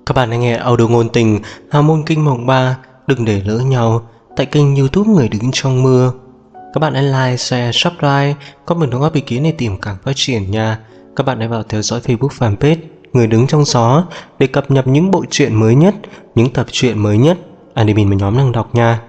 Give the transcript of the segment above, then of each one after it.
Các bạn đang nghe audio ngôn tình Hào môn kinh mộng 3. Đừng để lỡ nhau tại kênh YouTube Người Đứng Trong Mưa. Các bạn hãy like, share, subscribe, comment đóng góp ý kiến để tìm càng phát triển nha. Các bạn hãy vào theo dõi Facebook fanpage Người Đứng Trong Gió để cập nhật những bộ truyện mới nhất, những tập truyện mới nhất admin mà nhóm đang đọc nha.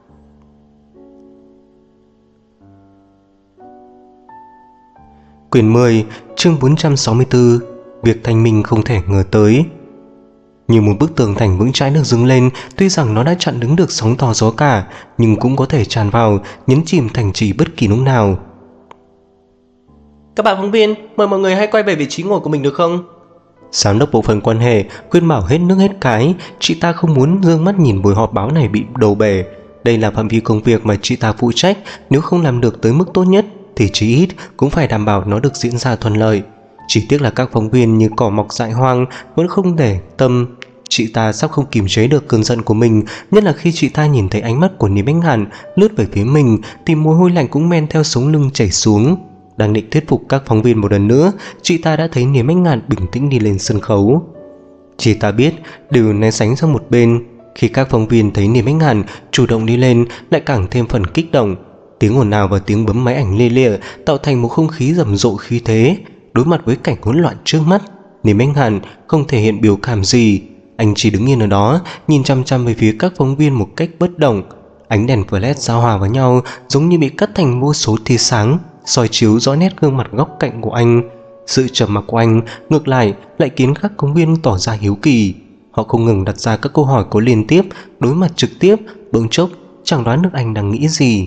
Quyển 10, chương 464. Việc thanh minh không thể ngờ tới. Như một bức tường thành vững chãi được dâng lên, tuy rằng nó đã chặn đứng được sóng to gió cả, nhưng cũng có thể tràn vào, nhấn chìm thành trì bất kỳ lúc nào. Các bạn phóng viên, mời mọi người hãy quay về vị trí ngồi của mình được không? Giám đốc bộ phận quan hệ khuyên bảo hết nước hết cái. Chị ta không muốn dương mắt nhìn buổi họp báo này bị đổ bể. Đây là phạm vi công việc mà chị ta phụ trách, nếu không làm được tới mức tốt nhất thì chí ít cũng phải đảm bảo nó được diễn ra thuận lợi. Chỉ tiếc là các phóng viên như cỏ mọc dại hoang vẫn không để tâm. Chị ta sắp không kiềm chế được cơn giận của mình, nhất là khi chị ta nhìn thấy ánh mắt của Niêm Bách Ngạn lướt về phía mình thì mồ hôi lạnh cũng men theo sống lưng chảy xuống. Đang định thuyết phục các phóng viên một lần nữa, chị ta đã thấy Niêm Bách Ngạn bình tĩnh đi lên sân khấu. Chị ta biết đều né tránh sang một bên. Khi các phóng viên thấy Niêm Bách Ngạn chủ động đi lên, lại càng thêm phần kích động. Tiếng ồn ào và tiếng bấm máy ảnh lia lịa tạo thành một không khí rầm rộ khí thế. Đối mặt với cảnh hỗn loạn trước mắt, Niêm Bách Ngạn không thể hiện biểu cảm gì. Anh chỉ đứng yên ở đó, nhìn chăm chăm về phía các phóng viên một cách bất động. Ánh đèn flash giao hòa vào nhau, giống như bị cắt thành vô số tia sáng, soi chiếu rõ nét gương mặt góc cạnh của anh. Sự trầm mặc của anh ngược lại khiến các phóng viên tỏ ra hiếu kỳ. Họ không ngừng đặt ra các câu hỏi có liên tiếp, đối mặt trực tiếp, bỗng chốc chẳng đoán được anh đang nghĩ gì.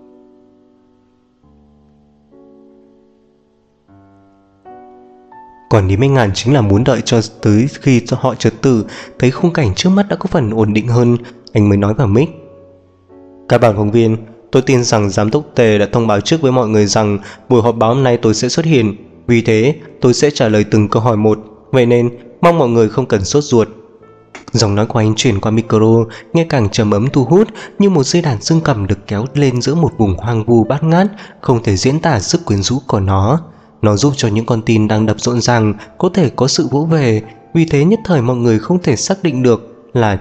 Còn Niêm Bách Ngạn chính là muốn đợi cho tới khi họ trật tự, thấy khung cảnh trước mắt đã có phần ổn định hơn, anh mới nói vào mic. Các bạn phóng viên, tôi tin rằng giám đốc Tề đã thông báo trước với mọi người rằng buổi họp báo hôm nay tôi sẽ xuất hiện. Vì thế tôi sẽ trả lời từng câu hỏi một, vậy nên mong mọi người không cần sốt ruột. Giọng nói của anh chuyển qua micro nghe càng trầm ấm thu hút, như một dây đàn dương cầm được kéo lên giữa một vùng hoang vu bát ngát, không thể diễn tả sức quyến rũ của nó. Nó giúp cho những con tim đang đập rộn ràng có thể có sự vỗ về. Vì thế nhất thời mọi người không thể xác định được là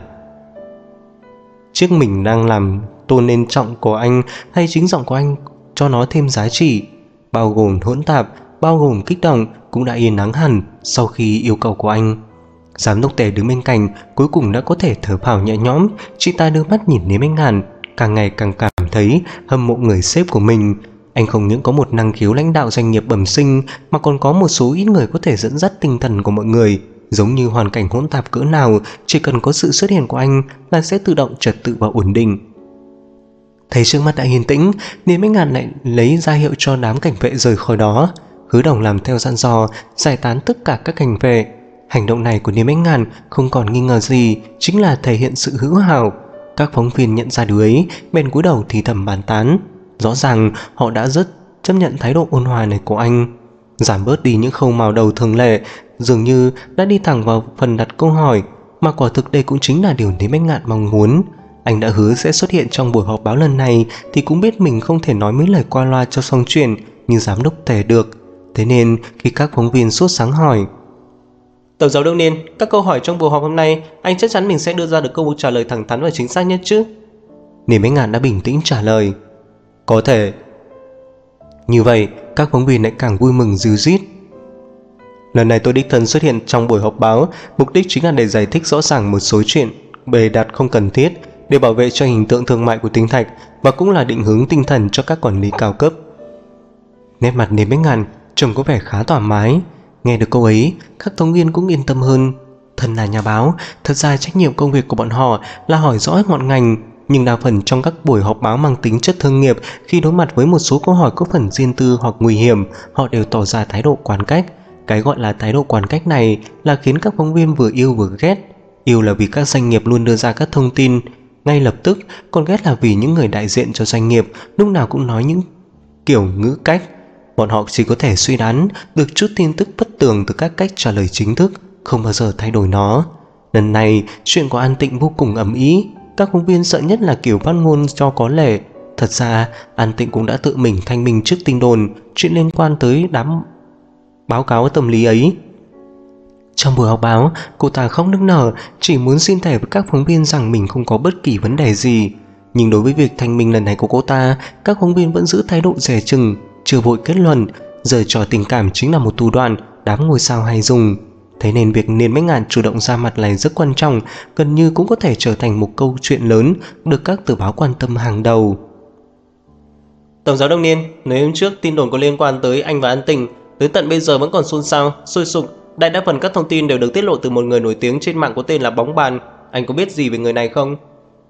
chiếc mình đang làm tôn lên trọng của anh hay chính giọng của anh cho nó thêm giá trị. Bao gồm hỗn tạp, bao gồm kích động cũng đã yên ắng hẳn sau khi yêu cầu của anh. Giám đốc Tề đứng bên cạnh cuối cùng đã có thể thở phào nhẹ nhõm. Chị ta đưa mắt nhìn Niêm Bách Ngạn, càng ngày càng cảm thấy hâm mộ người sếp của mình. Anh không những có một năng khiếu lãnh đạo doanh nghiệp bẩm sinh, mà còn có một số ít người có thể dẫn dắt tinh thần của mọi người. Giống như hoàn cảnh hỗn tạp cỡ nào, chỉ cần có sự xuất hiện của anh là sẽ tự động trật tự và ổn định. Thấy trước mắt đã yên tĩnh, Niêm Bách Ngạn lại lấy ra hiệu cho đám cảnh vệ rời khỏi đó. Hứa Đồng làm theo dặn dò, giải tán tất cả các cảnh vệ. Hành động này của Niêm Bách Ngạn không còn nghi ngờ gì, chính là thể hiện sự hữu hảo. Các phóng viên nhận ra điều ấy, bèn cúi đầu thì thầm bàn tán. Rõ ràng họ đã rất chấp nhận thái độ ôn hòa này của anh, giảm bớt đi những khâu mào đầu thường lệ, dường như đã đi thẳng vào phần đặt câu hỏi, mà quả thực đây cũng chính là điều Niêm Bách Ngạn mong muốn. Anh đã hứa sẽ xuất hiện trong buổi họp báo lần này thì cũng biết mình không thể nói mấy lời qua loa cho xong chuyện như giám đốc Tề được. Thế nên khi các phóng viên sốt sáng hỏi: Tổng giám đốc Niên, các câu hỏi trong buổi họp hôm nay anh chắc chắn mình sẽ đưa ra được câu trả lời thẳng thắn và chính xác nhất chứ? Niêm Bách Ngạn đã bình tĩnh trả lời: Có thể. Như vậy các phóng viên lại càng vui mừng ríu rít. Lần này tôi đích thân xuất hiện trong buổi họp báo, mục đích chính là để giải thích rõ ràng một số chuyện bề đặt không cần thiết, để bảo vệ cho hình tượng thương mại của Tinh Thạch, và cũng là định hướng tinh thần cho các quản lý cao cấp. Nét mặt Niêm Bách Ngạn trông có vẻ khá thoải mái. Nghe được câu ấy, các phóng viên cũng yên tâm hơn. Thân là nhà báo, thật ra trách nhiệm công việc của bọn họ là hỏi rõ ngọn ngành, nhưng đa phần trong các buổi họp báo mang tính chất thương nghiệp, khi đối mặt với một số câu hỏi có phần riêng tư hoặc nguy hiểm, họ đều tỏ ra thái độ quản cách. Cái gọi là thái độ quản cách này là khiến các phóng viên vừa yêu vừa ghét. Yêu là vì các doanh nghiệp luôn đưa ra các thông tin ngay lập tức, còn ghét là vì những người đại diện cho doanh nghiệp lúc nào cũng nói những kiểu ngữ cách. Bọn họ chỉ có thể suy đoán được chút tin tức bất tường từ các cách trả lời chính thức, không bao giờ thay đổi nó. Lần này chuyện của An Tịnh vô cùng ầm ĩ. Các phóng viên sợ nhất là kiểu phát ngôn cho có lệ. Thật ra An Tịnh cũng đã tự mình thanh minh trước tin đồn chuyện liên quan tới đám báo cáo tâm lý ấy. Trong buổi họp báo, cô ta khóc nức nở, chỉ muốn xin thề với các phóng viên rằng mình không có bất kỳ vấn đề gì. Nhưng đối với việc thanh minh lần này của cô ta, các phóng viên vẫn giữ thái độ dè chừng, chưa vội kết luận. Giở trò tình cảm chính là một thủ đoạn đám ngôi sao hay dùng. Thế nên việc Niên Bách Ngạn chủ động ra mặt này rất quan trọng, gần như cũng có thể trở thành một câu chuyện lớn được các tờ báo quan tâm hàng đầu. Tổng giám đốc Niên, nếu hôm trước tin đồn có liên quan tới anh và An Tình, tới tận bây giờ vẫn còn xôn xao, sôi sục. Đại đa phần các thông tin đều được tiết lộ từ một người nổi tiếng trên mạng có tên là Bóng Bàn. Anh có biết gì về người này không?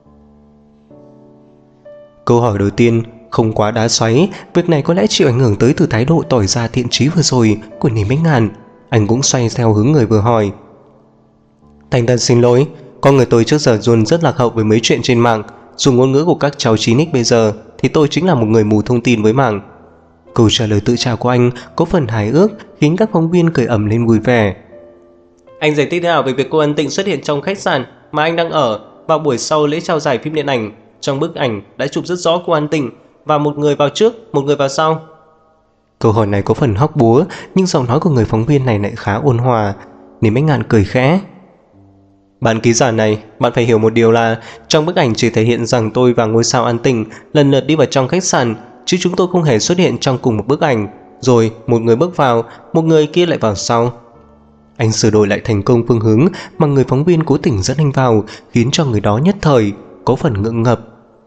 Câu hỏi đầu tiên không quá đá xoáy, việc này có lẽ chịu ảnh hưởng tới từ thái độ tỏ ra thiện chí vừa rồi của Niên Bách Ngạn. Anh cũng xoay theo hướng người vừa hỏi. Thành thật xin lỗi, con người tôi trước giờ luôn rất lạc hậu với mấy chuyện trên mạng. Dùng ngôn ngữ của các cháu 9X bây giờ thì tôi chính là một người mù thông tin với mạng. Câu trả lời tự trào của anh có phần hài ước khiến các phóng viên cười ầm lên vui vẻ. Anh giải thích thế nào về việc cô An Tịnh xuất hiện trong khách sạn mà anh đang ở vào buổi sau lễ trao giải phim điện ảnh? Trong bức ảnh đã chụp rất rõ cô An Tịnh và một người vào trước, một người vào sau. Câu hỏi này có phần hóc búa, nhưng giọng nói của người phóng viên này lại khá ôn hòa. Niên Bách Ngạn cười khẽ. Bạn ký giả này, bạn phải hiểu một điều là trong bức ảnh chỉ thể hiện rằng tôi và ngôi sao An Tịnh lần lượt đi vào trong khách sạn, chứ chúng tôi không hề xuất hiện trong cùng một bức ảnh. Rồi một người bước vào, một người kia lại vào sau. Anh sửa đổi lại thành công phương hướng mà người phóng viên cố tình dẫn anh vào, khiến cho người đó nhất thời có phần ngượng ngập.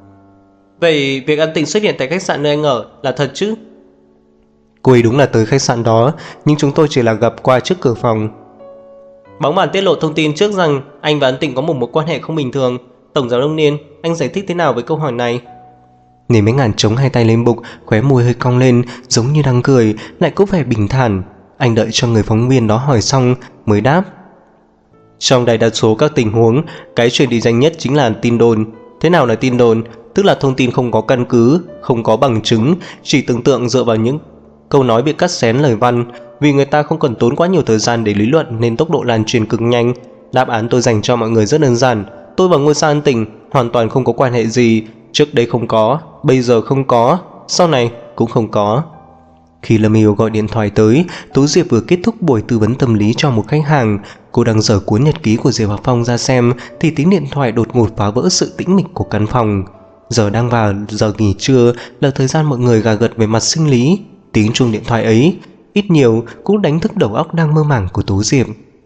Vậy việc An Tịnh xuất hiện tại khách sạn nơi anh ở là thật chứ? Cô ấy đúng là tới khách sạn đó, nhưng chúng tôi chỉ là gặp qua trước cửa phòng. Bóng Bàn tiết lộ thông tin trước rằng anh và An Tịnh có một mối quan hệ không bình thường. Tổng giám đốc Niên, anh giải thích thế nào với câu hỏi này? Niên Bách Ngạn chống hai tay lên bụng, khóe môi hơi cong lên, giống như đang cười, lại có vẻ bình thản. Anh đợi cho người phóng viên đó hỏi xong mới đáp. Trong đại đa số các tình huống, cái chuyện định danh nhất chính là tin đồn. Thế nào là tin đồn? Tức là thông tin không có căn cứ, không có bằng chứng, chỉ tưởng tượng dựa vào những câu nói bị cắt xén lời văn. Vì người ta không cần tốn quá nhiều thời gian để lý luận nên tốc độ lan truyền cực nhanh. Đáp án tôi dành cho mọi người rất đơn giản. Tôi và ngôi sao An Tịnh hoàn toàn không có quan hệ gì. Trước đây không có, bây giờ không có, sau này cũng không có. Khi Lâm Yêu gọi điện thoại tới, Tố Diệp vừa kết thúc buổi tư vấn tâm lý cho một khách hàng. Cô đang dở cuốn nhật ký của Diệp Học Phong ra xem thì tiếng điện thoại đột ngột phá vỡ sự tĩnh mịch của căn phòng. Giờ đang vào giờ nghỉ trưa, là thời gian mọi người gà gật về mặt sinh lý. Tiếng chuông điện thoại ấy ít nhiều cũng đánh thức đầu óc đang mơ màng của Tố Diệp.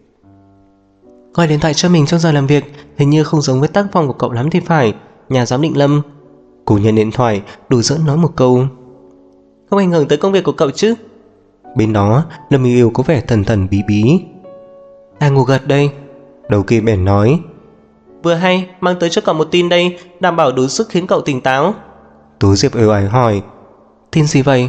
Gọi điện thoại cho mình trong giờ làm việc, hình như không giống với tác phong của cậu lắm thì phải. Nhà giám định Lâm. Cô nhận điện thoại, đùa giỡn nói một câu. Không ảnh hưởng tới công việc của cậu chứ? Bên đó, Lâm Yêu Yêu có vẻ thần thần bí bí. Đang ngủ gật đây. Đầu kia bèn nói. Vừa hay, mang tới cho cậu một tin đây, đảm bảo đủ sức khiến cậu tỉnh táo. Tố Diệp êu ái hỏi. Tin gì vậy?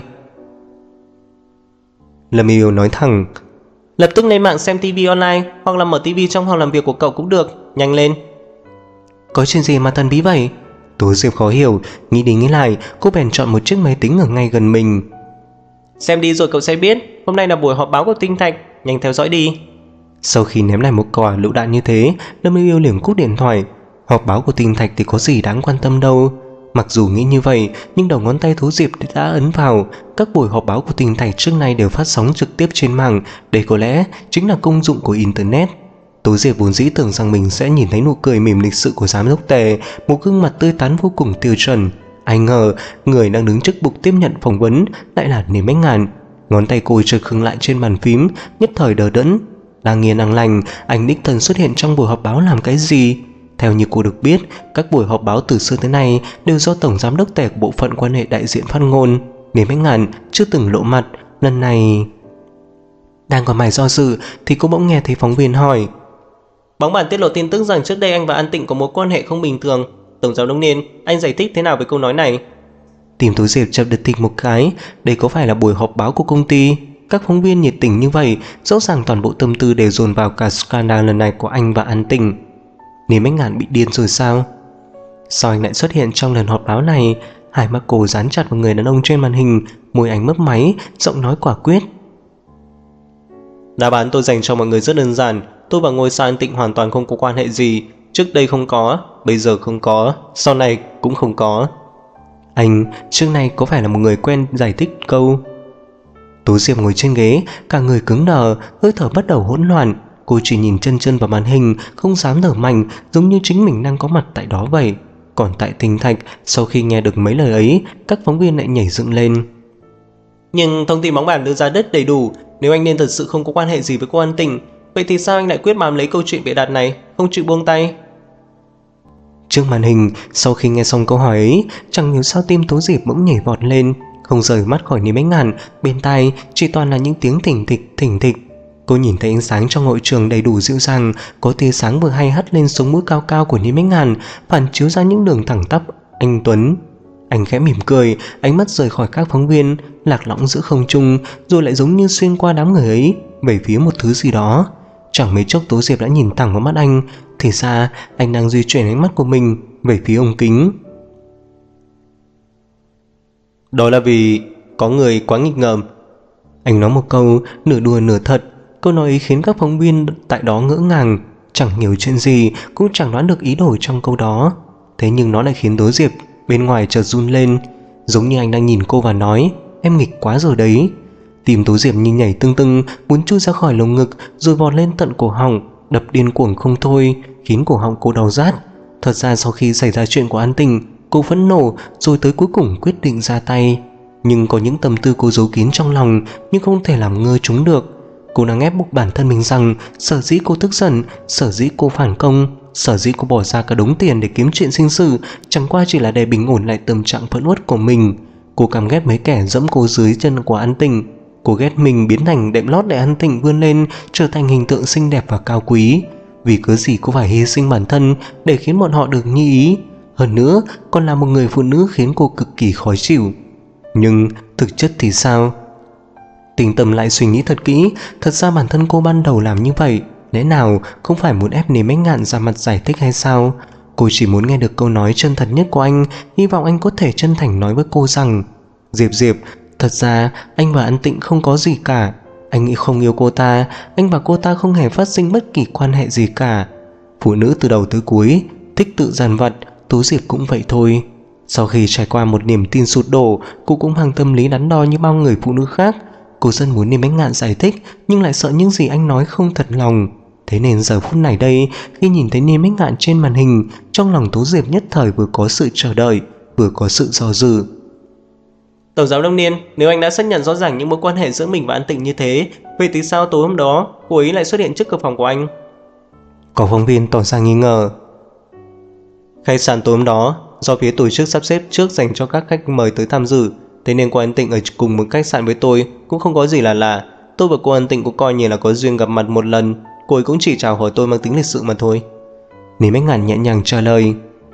Lâm Yêu nói thẳng. Lập tức lên mạng xem TV online, hoặc là mở TV trong phòng làm việc của cậu cũng được, nhanh lên. Có chuyện gì mà thần bí vậy? Tố Diệp khó hiểu, nghĩ đi nghĩ lại, cô bèn chọn một chiếc máy tính ở ngay gần mình. Xem đi rồi cậu sẽ biết, hôm nay là buổi họp báo của Tinh Thạch, nhanh theo dõi đi. Sau khi ném lại một quả lựu đạn như thế, Lâm Yêu Yêu liền cúp điện thoại. Họp báo của Tinh Thạch thì có gì đáng quan tâm đâu. Mặc dù nghĩ như vậy, nhưng đầu ngón tay Tố Diệp đã ấn vào. Các buổi họp báo của Tinh Thạch trước nay đều phát sóng trực tiếp trên mạng. Đây có lẽ chính là công dụng của Internet. Tố Diệp vốn dĩ tưởng rằng mình sẽ nhìn thấy nụ cười mỉm lịch sự của giám đốc Tề, một gương mặt tươi tắn vô cùng tiêu chuẩn. Ai ngờ người đang đứng trước bục tiếp nhận phỏng vấn lại là Niên Bách Ngạn. Ngón tay cô chợt khựng lại trên bàn phím, nhất thời đờ đẫn. Đang yên đang lành, anh đích thân xuất hiện trong buổi họp báo làm cái gì? Theo như cô được biết, các buổi họp báo từ xưa tới nay đều do tổng giám đốc Tề của bộ phận quan hệ đại diện phát ngôn. Niên Bách Ngạn chưa từng lộ mặt, lần này... Đang còn mải do dự thì cô bỗng nghe thấy phóng viên hỏi. Bóng Bàn tiết lộ tin tức rằng trước đây anh và An Tịnh có mối quan hệ không bình thường. Tổng giám đốc Niên, anh giải thích thế nào về câu nói này? Tìm Tố Diệp chập đợt thịt một cái. Đây có phải là buổi họp báo của công ty? Các phóng viên nhiệt tình như vậy, rõ ràng toàn bộ tâm tư đều dồn vào cả scandal lần này của anh và An Tịnh. Niên Bách Ngạn bị điên rồi sao? Sao anh lại xuất hiện trong lần họp báo này? Hai mắt cô dán chặt vào người đàn ông trên màn hình, môi anh mấp máy, giọng nói quả quyết. Đáp án tôi dành cho mọi người rất đơn giản. Tôi và ngôi sao An Tịnh hoàn toàn không có quan hệ gì. Trước đây không có, bây giờ không có, sau này cũng không có. Anh trước nay có phải là một người quen giải thích câu? Tố Diệp ngồi trên ghế, cả người cứng đờ, hơi thở bắt đầu hỗn loạn. Cô chỉ nhìn chân chân vào màn hình, không dám thở mạnh, giống như chính mình đang có mặt tại đó vậy. Còn tại Tinh Thạch, sau khi nghe được mấy lời ấy, các phóng viên lại nhảy dựng lên. Nhưng thông tin bóng bàn đưa ra rất đầy đủ. Nếu anh nên thật sự không có quan hệ gì với cô An Tịnh, vậy thì sao anh lại quyết bám lấy câu chuyện bịa đặt này, không chịu buông tay? Trước màn hình, sau khi nghe xong câu hỏi ấy, chẳng hiểu sao tim Tố Diệp bỗng nhảy vọt lên, không rời mắt khỏi Lý Bách Ngạn. Bên tai chỉ toàn là những tiếng thỉnh thịch. Cô nhìn thấy ánh sáng trong hội trường đầy đủ dịu dàng, có tia sáng vừa hay hắt lên sống mũi cao cao của Lý Bách Ngạn, phản chiếu ra những đường thẳng tắp anh tuấn. Anh khẽ mỉm cười, ánh mắt rời khỏi các phóng viên, lạc lõng giữa không trung, rồi lại giống như xuyên qua đám người ấy về phía một thứ gì đó. Chẳng mấy chốc Tố Diệp đã nhìn thẳng vào mắt anh, thì ra anh đang di chuyển ánh mắt của mình về phía ống kính. Đó là vì có người quá nghịch ngợm. Anh nói một câu nửa đùa nửa thật. Câu nói ấy khiến các phóng viên tại đó ngỡ ngàng, chẳng hiểu chuyện gì, cũng chẳng đoán được ý đồ trong câu đó. Thế nhưng nó lại khiến Tố Diệp bên ngoài chợt run lên, giống như anh đang nhìn cô và nói: em nghịch quá rồi đấy. Tim Tố Diệp như nhảy tưng tưng, muốn chui ra khỏi lồng ngực rồi vọt lên tận cổ họng, đập điên cuồng không thôi, khiến cổ họng cô đau rát. Thật ra sau khi xảy ra chuyện của An Tịnh, cô phẫn nộ rồi tới cuối cùng quyết định ra tay. Nhưng có những tâm tư cô giấu kín trong lòng nhưng không thể làm ngơ chúng được. Cô đang ép buộc bản thân mình rằng sở dĩ cô tức giận, sở dĩ cô phản công, sở dĩ cô bỏ ra cả đống tiền để kiếm chuyện sinh sự, chẳng qua chỉ là để bình ổn lại tâm trạng phẫn uất của mình. Cô căm ghét mấy kẻ dẫm cô dưới chân của An Tịnh. Cô ghét mình biến thành đệm lót để An Tịnh vươn lên trở thành hình tượng xinh đẹp và cao quý. Vì cớ gì cô phải hy sinh bản thân để khiến bọn họ được như ý. Hơn nữa còn là một người phụ nữ khiến cô cực kỳ khó chịu. Nhưng thực chất thì sao? Tĩnh tâm lại suy nghĩ thật kỹ. Thật ra bản thân cô ban đầu làm như vậy lẽ nào không phải muốn ép Lý Bách Ngạn ra mặt giải thích hay sao? Cô chỉ muốn nghe được câu nói chân thật nhất của anh. Hy vọng anh có thể chân thành nói với cô rằng: Diệp, thật ra anh và An Tịnh không có gì cả. Anh nghĩ không yêu cô ta. Anh và cô ta không hề phát sinh bất kỳ quan hệ gì cả. Phụ nữ từ đầu tới cuối thích tự dằn vặt, Tố Diệp cũng vậy thôi. Sau khi trải qua một niềm tin sụp đổ, cô cũng mang tâm lý đắn đo như bao người phụ nữ khác. Cô rất muốn Lý Bách Ngạn giải thích, nhưng lại sợ những gì anh nói không thật lòng. Thế nên giờ phút này đây, khi nhìn thấy Lý Bách Ngạn trên màn hình, trong lòng Tố Diệp nhất thời vừa có sự chờ đợi, vừa có sự do dự. Tổng giám đốc Niên, nếu anh đã xác nhận rõ ràng những mối quan hệ giữa mình và An Tịnh như thế, vậy thì sao tối hôm đó cô ấy lại xuất hiện trước cửa phòng của anh? Có phóng viên tỏ ra nghi ngờ. Khách sạn tối hôm đó do phía tổ chức sắp xếp trước dành cho các khách mời tới tham dự, thế nên cô An Tịnh ở cùng một khách sạn với tôi cũng không có gì là lạ. Tôi và cô An Tịnh cũng coi như là có duyên gặp mặt một lần. Cô ấy cũng chỉ chào hỏi tôi mang tính lịch sự mà thôi. Lý Bách Ngạn nhẹ nhàng trả lời: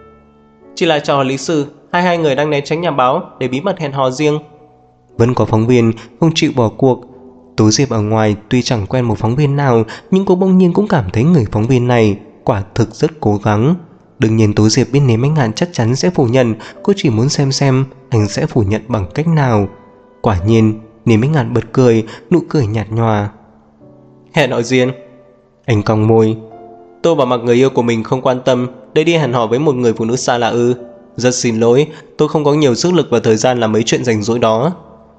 Chỉ là chào hỏi lịch sự, hai người đang né tránh nhà báo để bí mật hẹn hò riêng. Vẫn có phóng viên không chịu bỏ cuộc. Tố Diệp ở ngoài tuy chẳng quen một phóng viên nào, nhưng cô bỗng nhiên cũng cảm thấy người phóng viên này quả thực rất cố gắng. Đương nhiên Tố Diệp biết Lý Bách Ngạn chắc chắn sẽ phủ nhận. Cô chỉ muốn xem anh sẽ phủ nhận bằng cách nào. Quả nhiên Lý Bách Ngạn bật cười, nụ cười nhạt nhòa. Hẹn hò riêng? Anh cong môi. Tôi bảo mặc người yêu của mình không quan tâm để đi hẹn hò với một người phụ nữ xa lạ ư? Rất xin lỗi, tôi không có nhiều sức lực và thời gian làm mấy chuyện rảnh rỗi đó.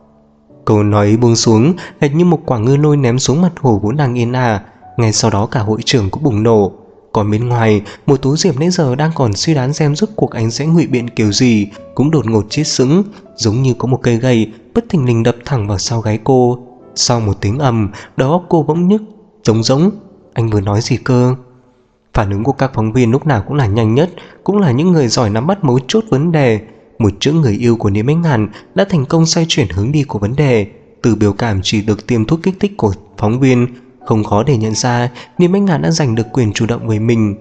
Câu nói ấy buông xuống hệt như một quả ngư lôi ném xuống mặt hồ vốn đang yên ả. Ngay sau đó cả hội trường cũng bùng nổ. Còn bên ngoài, một Tố Diệp nãy giờ đang còn suy đoán xem rốt cuộc anh sẽ ngụy biện kiểu gì cũng đột ngột chết sững, giống như có một cây gậy bất thình lình đập thẳng vào sau gáy cô. Sau một tiếng ầm, đầu óc cô bỗng nhức, trống rỗng. Anh vừa nói gì cơ? Phản ứng của các phóng viên lúc nào cũng là nhanh nhất, cũng là những người giỏi nắm bắt mấu chốt vấn đề. Một chữ người yêu của Lý Bách Ngạn đã thành công xoay chuyển hướng đi của vấn đề. Từ biểu cảm chỉ được tiêm thuốc kích thích của phóng viên, không khó để nhận ra Lý Bách Ngạn đã giành được quyền chủ động với mình.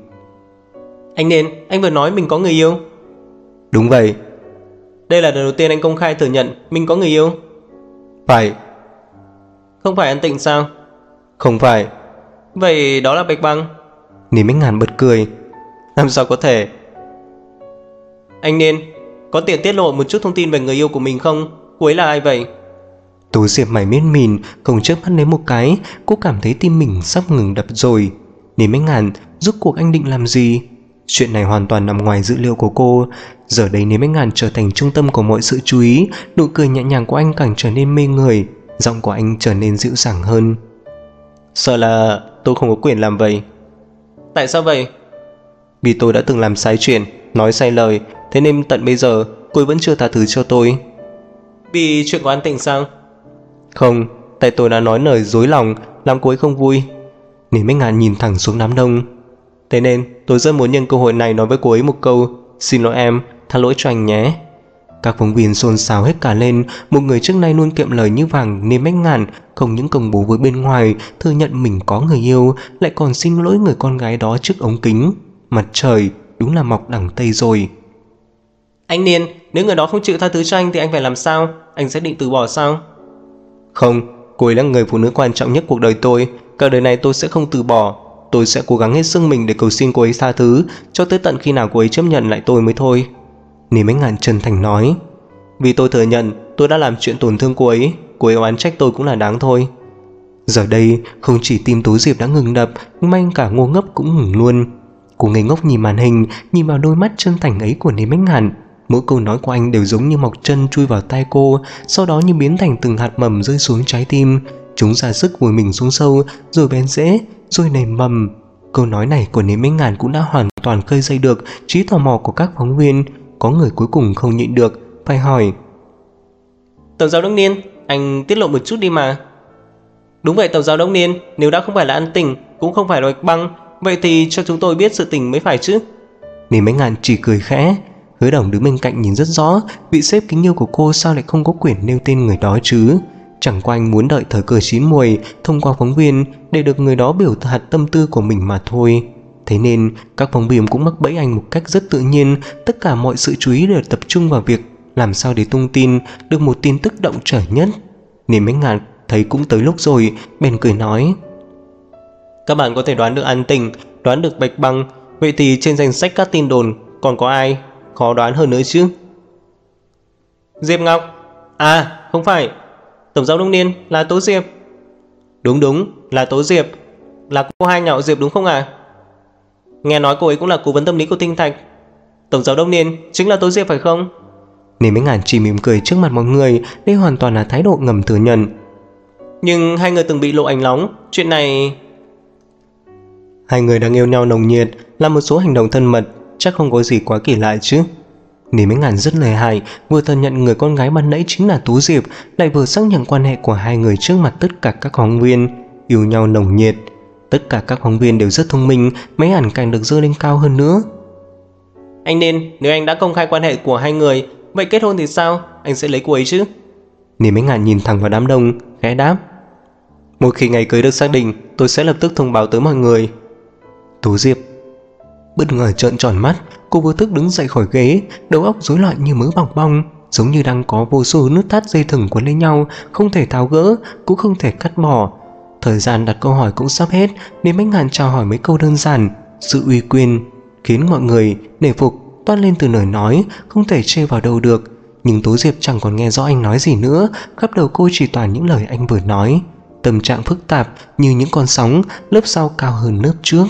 Anh Nên, anh vừa nói mình có người yêu. Đúng vậy. Đây là lần đầu tiên anh công khai thừa nhận mình có người yêu. Phải. Không phải An Tịnh sao? Không phải. Vậy đó là Bạch Băng? Lý Bách Ngạn bật cười. Làm sao có thể? Anh Nên, có tiện tiết lộ một chút thông tin về người yêu của mình không? Cô ấy là ai vậy? Tố Diệp mày miết mìn, không chớp mắt lấy một cái. Cô cảm thấy tim mình sắp ngừng đập rồi. Lý Bách Ngạn, rốt cuộc anh định làm gì? Chuyện này hoàn toàn nằm ngoài dữ liệu của cô. Giờ đây Lý Bách Ngạn trở thành trung tâm của mọi sự chú ý. Nụ cười nhẹ nhàng của anh càng trở nên mê người, giọng của anh trở nên dịu dàng hơn. Sợ là tôi không có quyền làm vậy. Tại sao vậy? Vì tôi đã từng làm sai chuyện, nói sai lời, thế nên tận bây giờ cô ấy vẫn chưa tha thứ cho tôi. Vì chuyện của An Tịnh sao? Không, tại tôi đã nói lời dối lòng, làm cô ấy không vui. Lý Minh Ngạn nhìn thẳng xuống đám đông. Thế nên tôi rất muốn nhân cơ hội này nói với cô ấy một câu: xin lỗi em, tha lỗi cho anh nhé. Các phóng viên xôn xao hết cả lên. Một người trước nay luôn kiệm lời như vàng, Lý Minh Ngạn không những công bố với bên ngoài thừa nhận mình có người yêu, lại còn xin lỗi người con gái đó trước ống kính. Mặt trời đúng là mọc đằng Tây rồi. Anh Niên, nếu người đó không chịu tha thứ cho anh thì anh phải làm sao? Anh sẽ định từ bỏ sao? Không, cô ấy là người phụ nữ quan trọng nhất cuộc đời tôi. Cả đời này tôi sẽ không từ bỏ. Tôi sẽ cố gắng hết sức mình để cầu xin cô ấy tha thứ, cho tới tận khi nào cô ấy chấp nhận lại tôi mới thôi. Lý Minh Ngạn chân thành nói. Vì tôi thừa nhận tôi đã làm chuyện tổn thương cô ấy oán trách tôi cũng là đáng thôi. Giờ đây không chỉ tim Tố Diệp đã ngừng đập, mà anh cả Ngô Ngấp cũng ngừng luôn. Cô ngây ngốc nhìn màn hình, nhìn vào đôi mắt chân thành ấy của Lý Minh Ngạn. Mỗi câu nói của anh đều giống như mọc chân chui vào tai cô, sau đó như biến thành từng hạt mầm rơi xuống trái tim. Chúng ra sức vùi mình xuống sâu, rồi bén rễ, rồi nảy mầm. Câu nói này của Lý Minh Ngạn cũng đã hoàn toàn khơi dậy được trí tò mò của các phóng viên. Có người cuối cùng không nhịn được, phải hỏi: Tổng giám đốc Niên, anh tiết lộ một chút đi mà. Đúng vậy Tổng giám đốc Niên, nếu đã không phải là An Tịnh, cũng không phải là Bạch Băng, vậy thì cho chúng tôi biết sự tình mới phải chứ. Lý Minh Ngạn chỉ cười khẽ. Hứa Đồng đứng bên cạnh nhìn rất rõ, vị sếp kính yêu của cô sao lại không có quyền nêu tên người đó chứ. Chẳng qua anh muốn đợi thời cơ chín muồi thông qua phóng viên để được người đó biểu đạt tâm tư của mình mà thôi. Thế nên các phóng viên cũng mắc bẫy anh một cách rất tự nhiên. Tất cả mọi sự chú ý đều tập trung vào việc làm sao để tung tin được một tin tức động trời nhất. Lý Minh Ngạn thấy cũng tới lúc rồi, bèn cười nói: Các bạn có thể đoán được An Tịnh, đoán được Bạch Băng, vậy thì trên danh sách các tin đồn còn có ai khó đoán hơn nữa chứ? Diệp Ngọc. À, không phải, Tổng giám đốc Niên, là Tố Diệp. Đúng, là Tố Diệp. Là cô hai nhạo Diệp đúng không ạ? Nghe nói cô ấy cũng là cố vấn tâm lý của Tinh Thạch. Tổng giám đốc Niên chính là Tố Diệp phải không? Lý Minh Ngạn chỉ mỉm cười trước mặt mọi người. Đây hoàn toàn là thái độ ngầm thừa nhận. Nhưng hai người từng bị lộ ảnh nóng, chuyện này... Hai người đang yêu nhau nồng nhiệt, làm một số hành động thân mật, chắc không có gì quá kỳ lạ chứ. Lý Minh Ngạn rất lợi hại, vừa thừa nhận người con gái ban nãy chính là Tú Diệp, lại vừa xác nhận quan hệ của hai người trước mặt tất cả các phóng viên. Yêu nhau nồng nhiệt. Tất cả các phóng viên đều rất thông minh, máy ảnh càng được dơ lên cao hơn nữa. Anh nên, nếu anh đã công khai quan hệ của hai người, vậy kết hôn thì sao? Anh sẽ lấy cô ấy chứ? Lý Minh Ngạn nhìn thẳng vào đám đông, khẽ đáp: một khi ngày cưới được xác định, tôi sẽ lập tức thông báo tới mọi người. Tú Diệp bất ngờ trợn tròn mắt. Cô vô thức đứng dậy khỏi ghế, đầu óc rối loạn như mớ bòng bong, giống như đang có vô số nút thắt dây thừng quấn lấy nhau, không thể tháo gỡ, cũng không thể cắt bỏ. Thời gian đặt câu hỏi cũng sắp hết, nên Minh Ngạn chào hỏi mấy câu đơn giản. Sự uy quyền khiến mọi người nể phục toát lên từ lời nói, không thể chê vào đâu được. Nhưng Tú Diệp chẳng còn nghe rõ anh nói gì nữa, khắp đầu cô chỉ toàn những lời anh vừa nói. Tâm trạng phức tạp như những con sóng, lớp sau cao hơn lớp trước.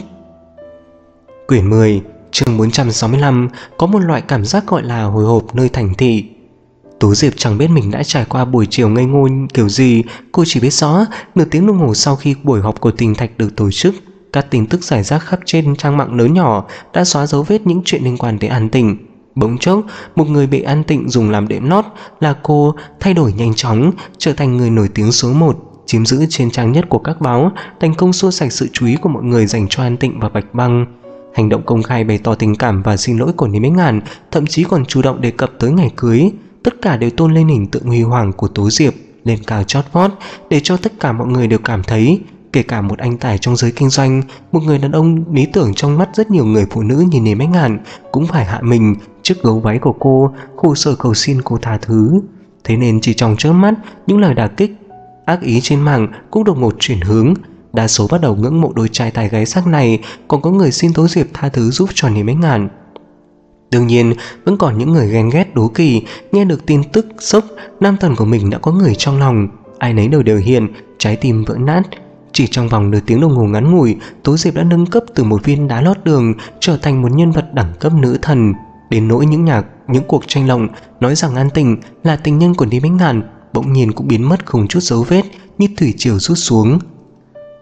Quyển 10, chương 465, có một loại cảm giác gọi là hồi hộp nơi thành thị. Tú Diệp chẳng biết mình đã trải qua buổi chiều ngây ngô kiểu gì, cô chỉ biết rõ nửa tiếng đồng hồ sau khi buổi họp của Tinh Thạch được tổ chức, các tin tức rải rác khắp trên trang mạng lớn nhỏ đã xóa dấu vết những chuyện liên quan tới An Tịnh. Bỗng chốc, một người bị An Tịnh dùng làm đệm lót là cô thay đổi nhanh chóng, trở thành người nổi tiếng số 1, chiếm giữ trên trang nhất của các báo, thành công xua sạch sự chú ý của mọi người dành cho An Tịnh và Bạch Băng. Hành động công khai bày tỏ tình cảm và xin lỗi của Lý Minh Ngạn, thậm chí còn chủ động đề cập tới ngày cưới, tất cả đều tôn lên hình tượng huy hoàng của Tố Diệp lên cao chót vót, để cho tất cả mọi người đều cảm thấy, kể cả một anh tài trong giới kinh doanh, một người đàn ông lý tưởng trong mắt rất nhiều người phụ nữ như Lý Minh Ngạn, cũng phải hạ mình trước gấu váy của cô, khổ sở cầu xin cô tha thứ. Thế nên chỉ trong chớp mắt, những lời đả kích ác ý trên mạng cũng đột ngột chuyển hướng. Đa số bắt đầu ngưỡng mộ đôi trai tài gái sắc này, còn có người xin Tố Diệp tha thứ giúp cho Lý Minh Ngạn. Đương nhiên, vẫn còn những người ghen ghét đố kỵ, nghe được tin tức sốc nam thần của mình đã có người trong lòng, ai nấy đều hiện, trái tim vỡ nát. Chỉ trong vòng nửa tiếng đồng hồ ngắn ngủi, Tố Diệp đã nâng cấp từ một viên đá lót đường trở thành một nhân vật đẳng cấp nữ thần. Đến nỗi những cuộc tranh luận nói rằng An Tịnh là tình nhân của Lý Minh Ngạn bỗng nhiên cũng biến mất không chút dấu vết, như thủy triều rút xuống.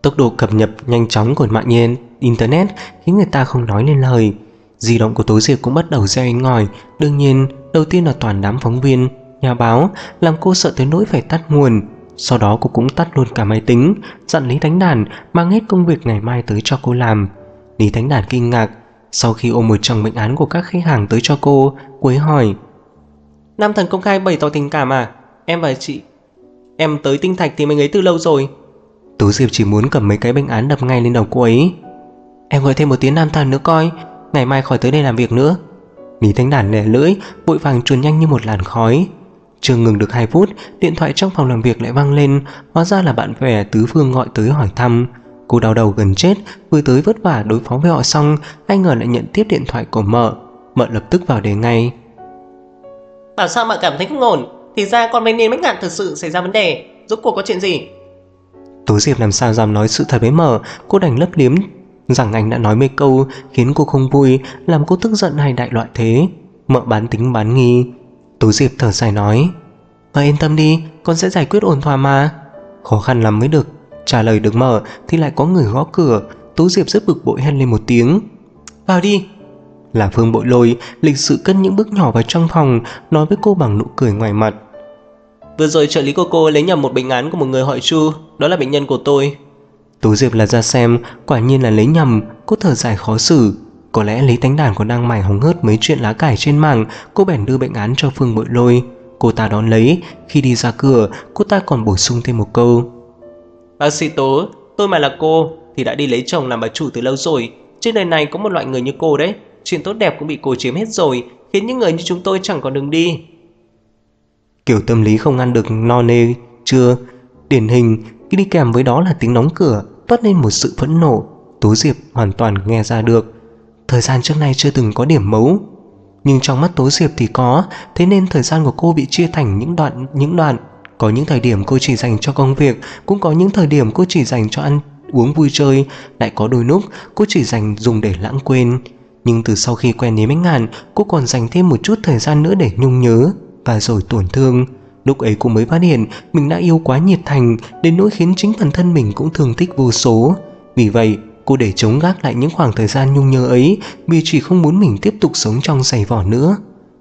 Tốc độ cập nhật nhanh chóng của mạng internet khiến người ta không nói nên lời. Di động của Tố Diệp cũng bắt đầu reo inh ngòi. Đương nhiên, đầu tiên là toàn đám phóng viên, nhà báo, làm cô sợ tới nỗi phải tắt nguồn. Sau đó cô cũng tắt luôn cả máy tính, dặn Lý Thánh Đàn mang hết công việc ngày mai tới cho cô làm. Lý Thánh Đàn kinh ngạc. Sau khi ôm một chồng bệnh án của các khách hàng tới cho cô ấy hỏi: Nam thần công khai bày tỏ tình cảm à? Em và chị, em tới Tinh Thạch tìm anh ấy từ lâu rồi. Tố Diệp chỉ muốn cầm mấy cái bệnh án đập ngay lên đầu cô ấy. Em gọi thêm một tiếng nam thần nữa coi, ngày mai khỏi tới đây làm việc nữa. Lý Thánh Đàn lẻ lưỡi, vội vàng chuồn nhanh như một làn khói. Chưa ngừng được 2 phút, điện thoại trong phòng làm việc lại vang lên. Hóa ra là bạn bè tứ phương gọi tới hỏi thăm. Cô đau đầu gần chết, vừa tới vất vả đối phó với họ xong, ai ngờ lại nhận tiếp điện thoại của mợ. Mợ lập tức vào đề ngay: Bảo sao mợ cảm thấy không ổn? Thì ra con với Niên Bách Ngạn thực sự xảy ra vấn đề. Rốt cuộc có chuyện gì? Tố Diệp làm sao dám nói sự thật với mợ. Cô đành lấp liếm rằng anh đã nói mấy câu khiến cô không vui, làm cô tức giận hay đại loại thế. Mợ bán tính bán nghi. Tố Diệp thở dài nói: Mợ yên tâm đi, con sẽ giải quyết ổn thỏa mà. Khó khăn lắm mới được trả lời được mợ thì lại có người gõ cửa. Tố Diệp rất bực bội hét lên một tiếng: Vào đi. Là Phương Bội Lôi lịch sự cất những bước nhỏ vào trong phòng, nói với cô bằng nụ cười ngoài mặt: Vừa rồi trợ lý của cô lấy nhầm một bệnh án của một người họ Chu, đó là bệnh nhân của tôi. Tố Diệp là ra xem, quả nhiên là lấy nhầm. Cô thở dài khó xử. Có lẽ Lý Thánh Đàn còn đang mải hóng hớt mấy chuyện lá cải trên mạng. Cô bèn đưa bệnh án cho Phương Bội Lôi. Cô ta đón lấy. Khi đi ra cửa, cô ta còn bổ sung thêm một câu: Bác sĩ Tố, tôi mà là cô thì đã đi lấy chồng làm bà chủ từ lâu rồi. Trên đời này có một loại người như cô đấy, chuyện tốt đẹp cũng bị cô chiếm hết rồi, khiến những người như chúng tôi chẳng còn đường đi. Kiểu tâm lý không ăn được no nê chưa điển hình. Khi đi kèm với đó là tiếng đóng cửa, toát lên một sự phẫn nộ. Tố Diệp hoàn toàn nghe ra được. Thời gian trước nay chưa từng có điểm mấu, nhưng trong mắt Tố Diệp thì có. Thế nên thời gian của cô bị chia thành những đoạn. Có những thời điểm cô chỉ dành cho công việc, cũng có những thời điểm cô chỉ dành cho ăn uống vui chơi, lại có đôi lúc cô chỉ dùng để lãng quên. Nhưng từ sau khi quen Lý Bách Ngạn, cô còn dành thêm một chút thời gian nữa để nhung nhớ và rồi tổn thương. Lúc ấy cô mới phát hiện mình đã yêu quá nhiệt thành, đến nỗi khiến chính bản thân mình cũng thương tích vô số. Vì vậy cô để chống gác lại những khoảng thời gian nhung nhớ ấy, vì chỉ không muốn mình tiếp tục sống trong giày vỏ nữa.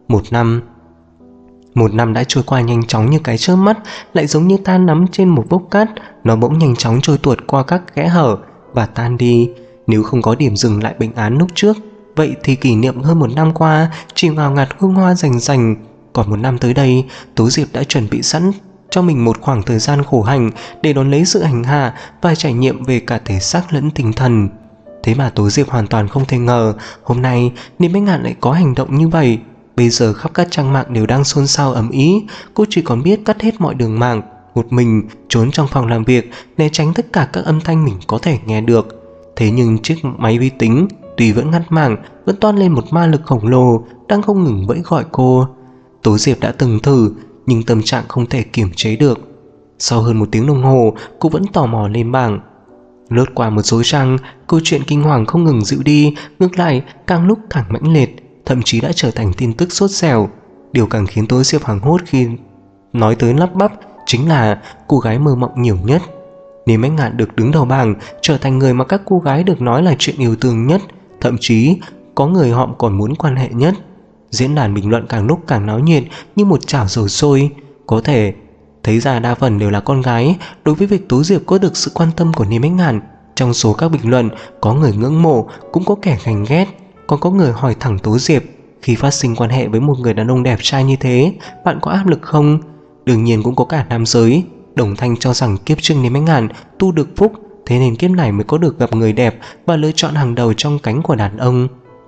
Một năm đã trôi qua nhanh chóng như cái chớp mắt, lại giống như tan nắm trên một vốc cát. Nó bỗng nhanh chóng trôi tuột qua các kẽ hở và tan đi. Nếu không có điểm dừng lại bệnh án lúc trước, vậy thì kỷ niệm hơn 1 năm qua chỉ ngào ngạt hương hoa rành rành. Còn 1 năm tới đây, Tố Diệp đã chuẩn bị sẵn cho mình một khoảng thời gian khổ hành để đón lấy sự hành hạ và trải nghiệm về cả thể xác lẫn tinh thần. Thế mà Tố Diệp hoàn toàn không thể ngờ hôm nay Niên Bách Ngạn lại có hành động như vậy. Bây giờ khắp các trang mạng đều đang xôn xao ầm ĩ. Cô chỉ còn biết cắt hết mọi đường mạng, một mình trốn trong phòng làm việc, né tránh tất cả các âm thanh mình có thể nghe được. Thế nhưng chiếc máy vi tính tuy vẫn ngắt mạng, vẫn toát lên một ma lực khổng lồ đang không ngừng vẫy gọi cô. Tố Diệp đã từng thử, nhưng tâm trạng không thể kiềm chế được. Sau hơn 1 tiếng đồng hồ, cô vẫn tò mò lên bảng. Lướt qua một số trang, câu chuyện kinh hoàng không ngừng dịu đi, ngược lại càng lúc càng mãnh liệt, thậm chí đã trở thành tin tức sốt dẻo. Điều càng khiến Tố Diệp hoảng hốt khi nói tới lắp bắp chính là cô gái mơ mộng nhiều nhất. Niên Bách Ngạn được đứng đầu bảng, trở thành người mà các cô gái được nói là chuyện yêu thương nhất, thậm chí có người họ còn muốn quan hệ nhất. Diễn đàn bình luận càng lúc càng náo nhiệt như một chảo dầu sôi. Có thể thấy ra đa phần đều là con gái. Đối với việc Tố Diệp có được sự quan tâm của Niên Bách Ngạn, trong số các bình luận có người ngưỡng mộ, cũng có kẻ ganh ghét. Còn có người hỏi thẳng Tố Diệp: khi phát sinh quan hệ với một người đàn ông đẹp trai như thế, bạn có áp lực không? Đương nhiên cũng có cả nam giới đồng thanh cho rằng kiếp trước Niên Bách Ngạn tu được phúc, thế nên kiếp này mới có được gặp người đẹp và lựa chọn hàng đầu trong cánh của đàn ông.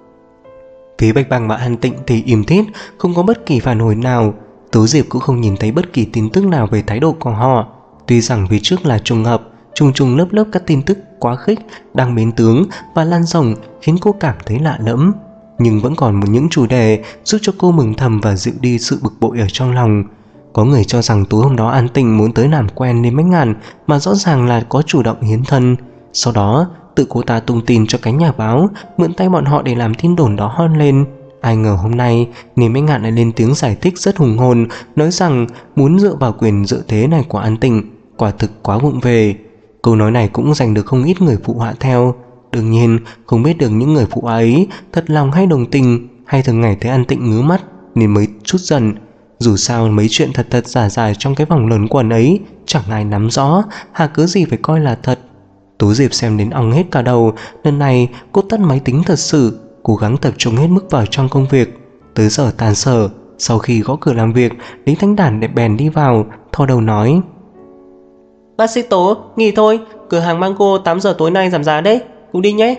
Phía Bạch Bàng và An Tịnh thì im thít, không có bất kỳ phản hồi nào. Tố Diệp cũng không nhìn thấy bất kỳ tin tức nào về thái độ của họ. Tuy rằng phía trước là trùng hợp, trùng lớp lớp các tin tức quá khích, đang biến tướng và lan rộng khiến cô cảm thấy lạ lẫm, nhưng vẫn còn những chủ đề giúp cho cô mừng thầm và dịu đi sự bực bội ở trong lòng. Có người cho rằng tối hôm đó An Tịnh muốn tới làm quen Niên Bách Ngạn, mà rõ ràng là có chủ động hiến thân. Sau đó tự cô ta tung tin cho cánh nhà báo, mượn tay bọn họ để làm tin đồn đó hon lên. Ai ngờ hôm nay Niên Bách Ngạn lại lên tiếng giải thích rất hùng hồn, nói rằng muốn dựa vào quyền dự thế này của An Tịnh quả thực quá vụng về. Câu nói này cũng giành được không ít người phụ họa theo. Đương nhiên không biết được những người phụ họa ấy thật lòng hay đồng tình, hay thường ngày thấy An Tịnh ngứa mắt nên mới chút giận. Dù sao mấy chuyện thật thật giả giả trong cái vòng lớn quần ấy chẳng ai nắm rõ, hà cớ gì phải coi là thật. Tố Diệp xem đến ong hết cả đầu. Lần này cô tắt máy tính thật sự, cố gắng tập trung hết mức vào trong công việc. Tới giờ tan sở, sau khi gõ cửa làm việc, Lý Thánh Đản để bèn đi vào, thò đầu nói: Bác sĩ Tố, nghỉ thôi, cửa hàng Mango 8 giờ tối nay giảm giá đấy, cùng đi nhé.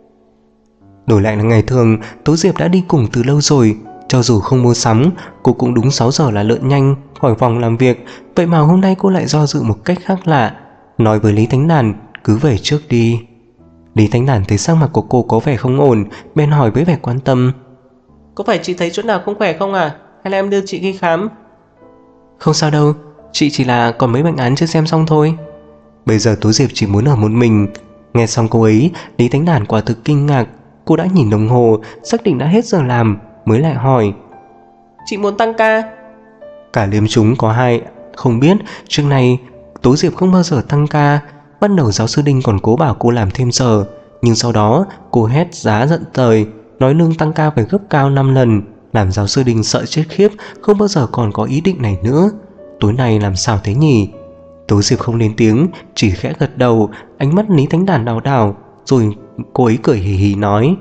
Đổi lại là ngày thường, Tố Diệp đã đi cùng từ lâu rồi. Cho dù không mua sắm, cô cũng đúng 6 giờ là lượn nhanh khỏi phòng làm việc. Vậy mà hôm nay cô lại do dự một cách khác lạ, nói với Lý Thánh Đản cứ về trước đi. Lý Thánh Đản thấy sắc mặt của cô có vẻ không ổn, bèn hỏi với vẻ quan tâm: Có phải chị thấy chỗ nào không khỏe không à? Hay là em đưa chị đi khám? Không sao đâu, chị chỉ là còn mấy bệnh án chưa xem xong thôi. Bây giờ Tố Diệp chỉ muốn ở một mình. Nghe xong cô ấy, Lý Thánh Đản quả thực kinh ngạc. Cô đã nhìn đồng hồ, xác định đã hết giờ làm, mới lại hỏi: Chị muốn tăng ca? Cả liêm chúng có hai không biết, trước này Tố Diệp không bao giờ tăng ca. Ban đầu giáo sư Đinh còn cố bảo cô làm thêm giờ, nhưng sau đó cô hét giá giận tời, nói lương tăng ca phải gấp cao 5 lần, làm giáo sư Đinh sợ chết khiếp, không bao giờ còn có ý định này nữa. Tối nay làm sao thế nhỉ? Tố Diệp không lên tiếng, chỉ khẽ gật đầu. Ánh mắt Lý Thánh Đản đảo đảo, rồi cô ấy cười hì hì nói: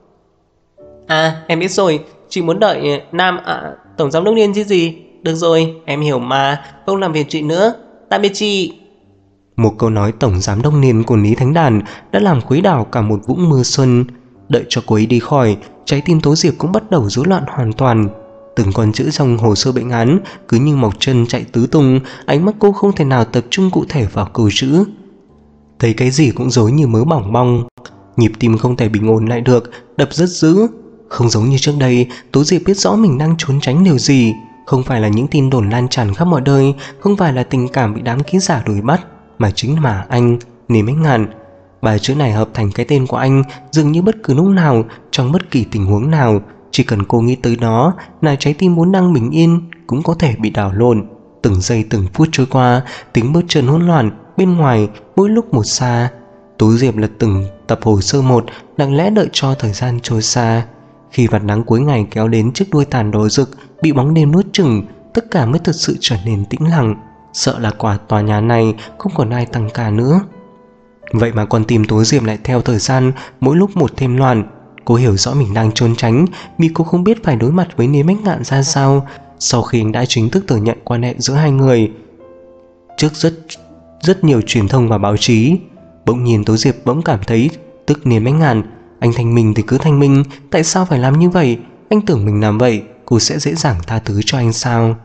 À, em biết rồi, chị muốn đợi Tổng giám đốc Liên chứ gì. Được rồi, em hiểu mà, không làm phiền chị nữa. Tạm biệt chị. Một câu nói tổng giám đốc Niên của Lý Thánh Đản đã làm khuấy đảo cả một vũng mưa xuân. Đợi cho cô ấy đi khỏi, trái tim Tố Diệp cũng bắt đầu rối loạn hoàn toàn. Từng con chữ trong hồ sơ bệnh án cứ như mọc chân chạy tứ tung, ánh mắt cô không thể nào tập trung cụ thể vào câu chữ. Thấy cái gì cũng rối như mớ bỏng bong, nhịp tim không thể bình ổn lại được, đập rất dữ. Không giống như trước đây, Tố Diệp biết rõ mình đang trốn tránh điều gì. Không phải là những tin đồn lan tràn khắp mọi nơi, không phải là tình cảm bị đám ký giả đuổi bắt, mà chính là anh, Niềm Ánh Ngàn. Ba chữ này hợp thành cái tên của anh, dường như bất cứ lúc nào, trong bất kỳ tình huống nào, chỉ cần cô nghĩ tới nó là trái tim vốn đang bình yên cũng có thể bị đảo lộn. Từng giây từng phút trôi qua, tiếng bước chân hỗn loạn bên ngoài mỗi lúc một xa. Tố Diệp lật từng tập hồ sơ một, lặng lẽ đợi cho thời gian trôi xa. Khi vạt nắng cuối ngày kéo đến chiếc đuôi tàn đỏ rực bị bóng đêm nuốt chửng, tất cả mới thật sự trở nên tĩnh lặng. Sợ là quả tòa nhà này không còn ai tăng ca nữa. Vậy mà con tim Tố Diệp lại theo thời gian mỗi lúc một thêm loạn. Cô hiểu rõ mình đang trốn tránh, vì cô không biết phải đối mặt với Niềm Ánh Ngạn ra sao. Sau khi anh đã chính thức thừa nhận quan hệ giữa hai người trước rất nhiều truyền thông và báo chí, bỗng nhiên Tố Diệp bỗng cảm thấy tức Niềm Ánh Ngạn. Anh thanh minh thì cứ thanh minh, tại sao phải làm như vậy? Anh tưởng mình làm vậy cô sẽ dễ dàng tha thứ cho anh sao?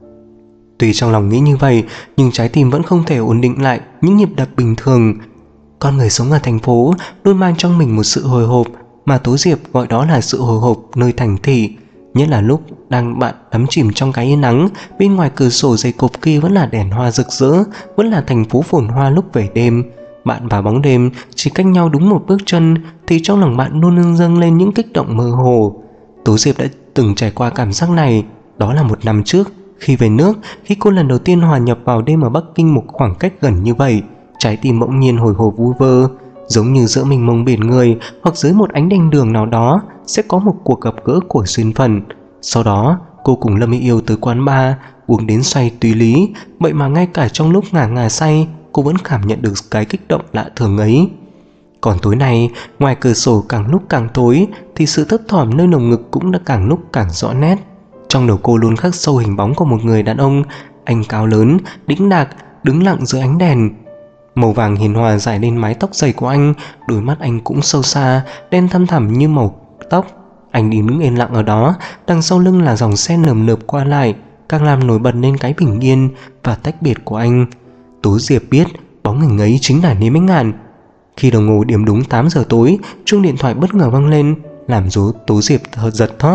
Tuy trong lòng nghĩ như vậy, nhưng trái tim vẫn không thể ổn định lại những nhịp đập bình thường. Con người sống ở thành phố luôn mang trong mình một sự hồi hộp, mà Tố Diệp gọi đó là sự hồi hộp nơi thành thị. Nhất là lúc đang bạn đắm chìm trong cái yên ắng, bên ngoài cửa sổ dày cộp kia vẫn là đèn hoa rực rỡ, vẫn là thành phố phồn hoa lúc về đêm. Bạn và bóng đêm chỉ cách nhau đúng một bước chân, thì trong lòng bạn luôn dâng lên những kích động mơ hồ. Tố Diệp đã từng trải qua cảm giác này, đó là 1 năm trước, khi về nước, khi cô lần đầu tiên hòa nhập vào đêm ở Bắc Kinh một khoảng cách gần như vậy. Trái tim bỗng nhiên hồi hộp vu vơ, giống như giữa mênh mông biển người hoặc dưới một ánh đèn đường nào đó sẽ có một cuộc gặp gỡ của duyên phận. Sau đó cô cùng Lâm Yêu tới quán bar uống đến say tùy lý, vậy mà ngay cả trong lúc ngà ngà say, cô vẫn cảm nhận được cái kích động lạ thường ấy. Còn tối nay, ngoài cửa sổ càng lúc càng tối, thì sự thấp thỏm nơi lồng ngực cũng đã càng lúc càng rõ nét. Trong đầu cô luôn khắc sâu hình bóng của một người đàn ông, anh cao lớn, đĩnh đạc, đứng lặng dưới ánh đèn. Màu vàng hiền hòa rải lên mái tóc dày của anh, đôi mắt anh cũng sâu xa, đen thăm thẳm như màu tóc. Anh đi đứng yên lặng ở đó, đằng sau lưng là dòng xe nườm nượp qua lại, càng làm nổi bật lên cái bình yên và tách biệt của anh. Tố Diệp biết bóng hình ấy chính là Niềm Ánh Ngạn. Khi đồng hồ điểm đúng 8 giờ tối, chuông điện thoại bất ngờ vang lên, làm Tố Diệp giật thót.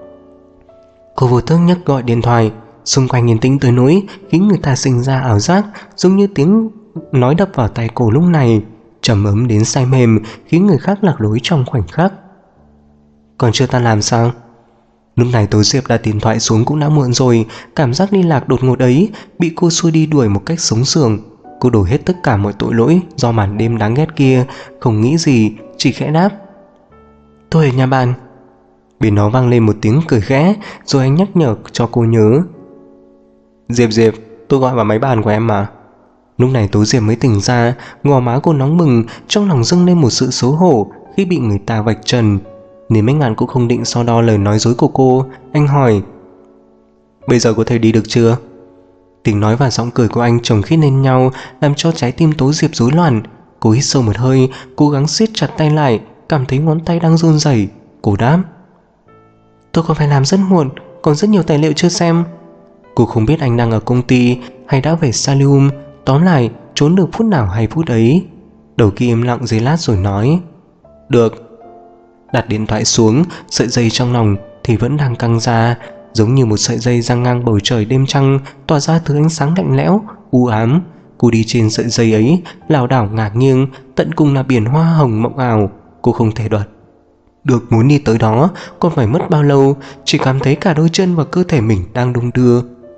Cô vô thức nhấc gọi điện thoại. Xung quanh yên tĩnh tới nỗi khiến người ta sinh ra ảo giác, giống như tiếng nói đập vào tai cổ lúc này, trầm ấm đến say mềm, khiến người khác lạc lối trong khoảnh khắc. Còn chưa tan làm sao? Lúc này Tố Diệp đặt điện thoại xuống cũng đã muộn rồi. Cảm giác đi lạc đột ngột ấy bị cô xua đi đuổi một cách sống sượng. cô đổ hết tất cả mọi tội lỗi do màn đêm đáng ghét kia, không nghĩ gì, chỉ khẽ đáp: "Tôi ở nhà bạn." Bên nó vang lên một tiếng cười khẽ, rồi anh nhắc nhở cho cô nhớ: "Diệp, tôi gọi vào máy bàn của em mà." Lúc này Tố Diệp mới tỉnh ra, gò má cô nóng bừng, trong lòng dâng lên một sự xấu hổ khi bị người ta vạch trần. Nên Mấy Ngàn cũng không định so đo lời nói dối của cô. Anh hỏi: "Bây giờ có thể đi được chưa?" Tiếng nói và giọng cười của anh chồng khít lên nhau, làm cho trái tim Tố Diệp rối loạn. Cô hít sâu một hơi, cố gắng siết chặt tay lại, cảm thấy ngón tay đang run rẩy. Cô đáp: "Tôi còn phải làm rất muộn, còn rất nhiều tài liệu chưa xem." Cô không biết anh đang ở công ty hay đã về Salium, tóm lại trốn được phút nào hay phút ấy. Đầu kia im lặng giây lát rồi nói: "Được." Đặt điện thoại xuống, sợi dây trong lòng thì vẫn đang căng ra, giống như một sợi dây giăng ngang bầu trời đêm trăng, tỏa ra thứ ánh sáng lạnh lẽo, u ám. Cô đi trên sợi dây ấy, lảo đảo ngả nghiêng, tận cùng là biển hoa hồng mộng ảo. Cô không thể đoạt được muốn đi tới đó còn phải mất bao lâu, chỉ cảm thấy cả đôi chân và cơ thể mình đang đung đưa,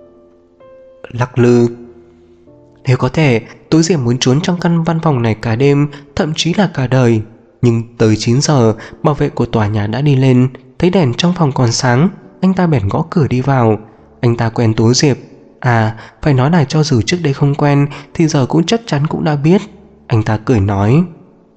lắc lư. Nếu có thể, Tố Diệp muốn trốn trong căn văn phòng này cả đêm, thậm chí là cả đời. Nhưng tới 9 giờ, bảo vệ của tòa nhà đã đi lên, thấy đèn trong phòng còn sáng, anh ta bèn gõ cửa đi vào. Anh ta quen Tố Diệp. À, phải nói là cho dù trước đây không quen thì giờ cũng chắc chắn cũng đã biết. Anh ta cười nói: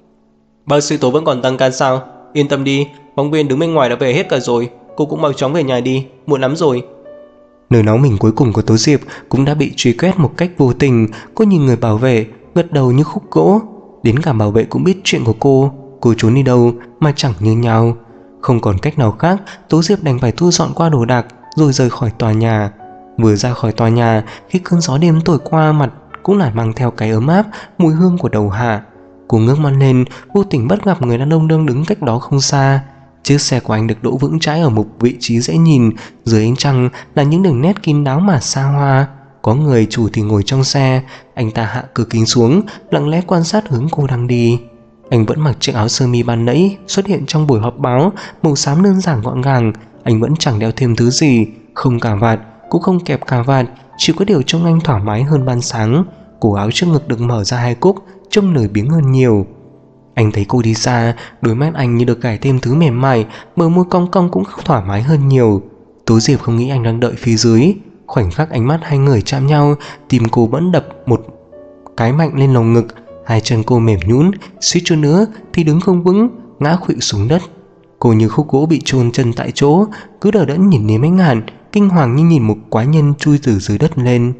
"Bác sĩ Tố vẫn còn tăng ca sao? Yên tâm đi, phóng viên đứng bên ngoài đã về hết cả rồi. Cô cũng mau chóng về nhà đi, muộn lắm rồi." Nơi nóng mình cuối cùng của Tố Diệp cũng đã bị truy quét một cách vô tình. Cô nhìn người bảo vệ, gật đầu như khúc gỗ. Đến cả bảo vệ cũng biết chuyện của cô trốn đi đâu mà chẳng như nhau. Không còn cách nào khác, Tố Diệp đành phải thu dọn qua đồ đạc rồi rời khỏi tòa nhà. Vừa ra khỏi tòa nhà, khi cơn gió đêm thổi qua mặt cũng lại mang theo cái ấm áp, mùi hương của đầu hạ. Cô ngước mắt lên, vô tình bắt gặp người đàn ông đang đứng cách đó không xa. Chiếc xe của anh được đỗ vững chãi ở một vị trí dễ nhìn, dưới ánh trăng là những đường nét kín đáo mà xa hoa. Có người chủ thì ngồi trong xe. Anh ta hạ cửa kính xuống, lặng lẽ quan sát hướng cô đang đi. Anh vẫn mặc chiếc áo sơ mi ban nãy xuất hiện trong buổi họp báo, màu xám đơn giản gọn gàng. Anh vẫn chẳng đeo thêm thứ gì, không cà vạt, cũng không kẹp cà vạt, chỉ có điều trông anh thoải mái hơn ban sáng. Cổ áo trước ngực được mở ra 2 cúc, trông lười biếng hơn nhiều. Anh thấy cô đi xa, đôi mắt anh như được gài thêm thứ mềm mại, bờ môi cong cong cũng thoải mái hơn nhiều. Tố Diệp không nghĩ anh đang đợi phía dưới. Khoảnh khắc ánh mắt hai người chạm nhau, tim cô vẫn đập một cái mạnh lên lồng ngực. Hai chân cô mềm nhũn, suýt chút nữa thì đứng không vững, ngã khuỵu xuống đất. Cô như khúc gỗ bị chôn chân tại chỗ, cứ đờ đẫn nhìn Nếm Ánh Ngàn, kinh hoàng như nhìn một quái nhân chui từ dưới đất lên.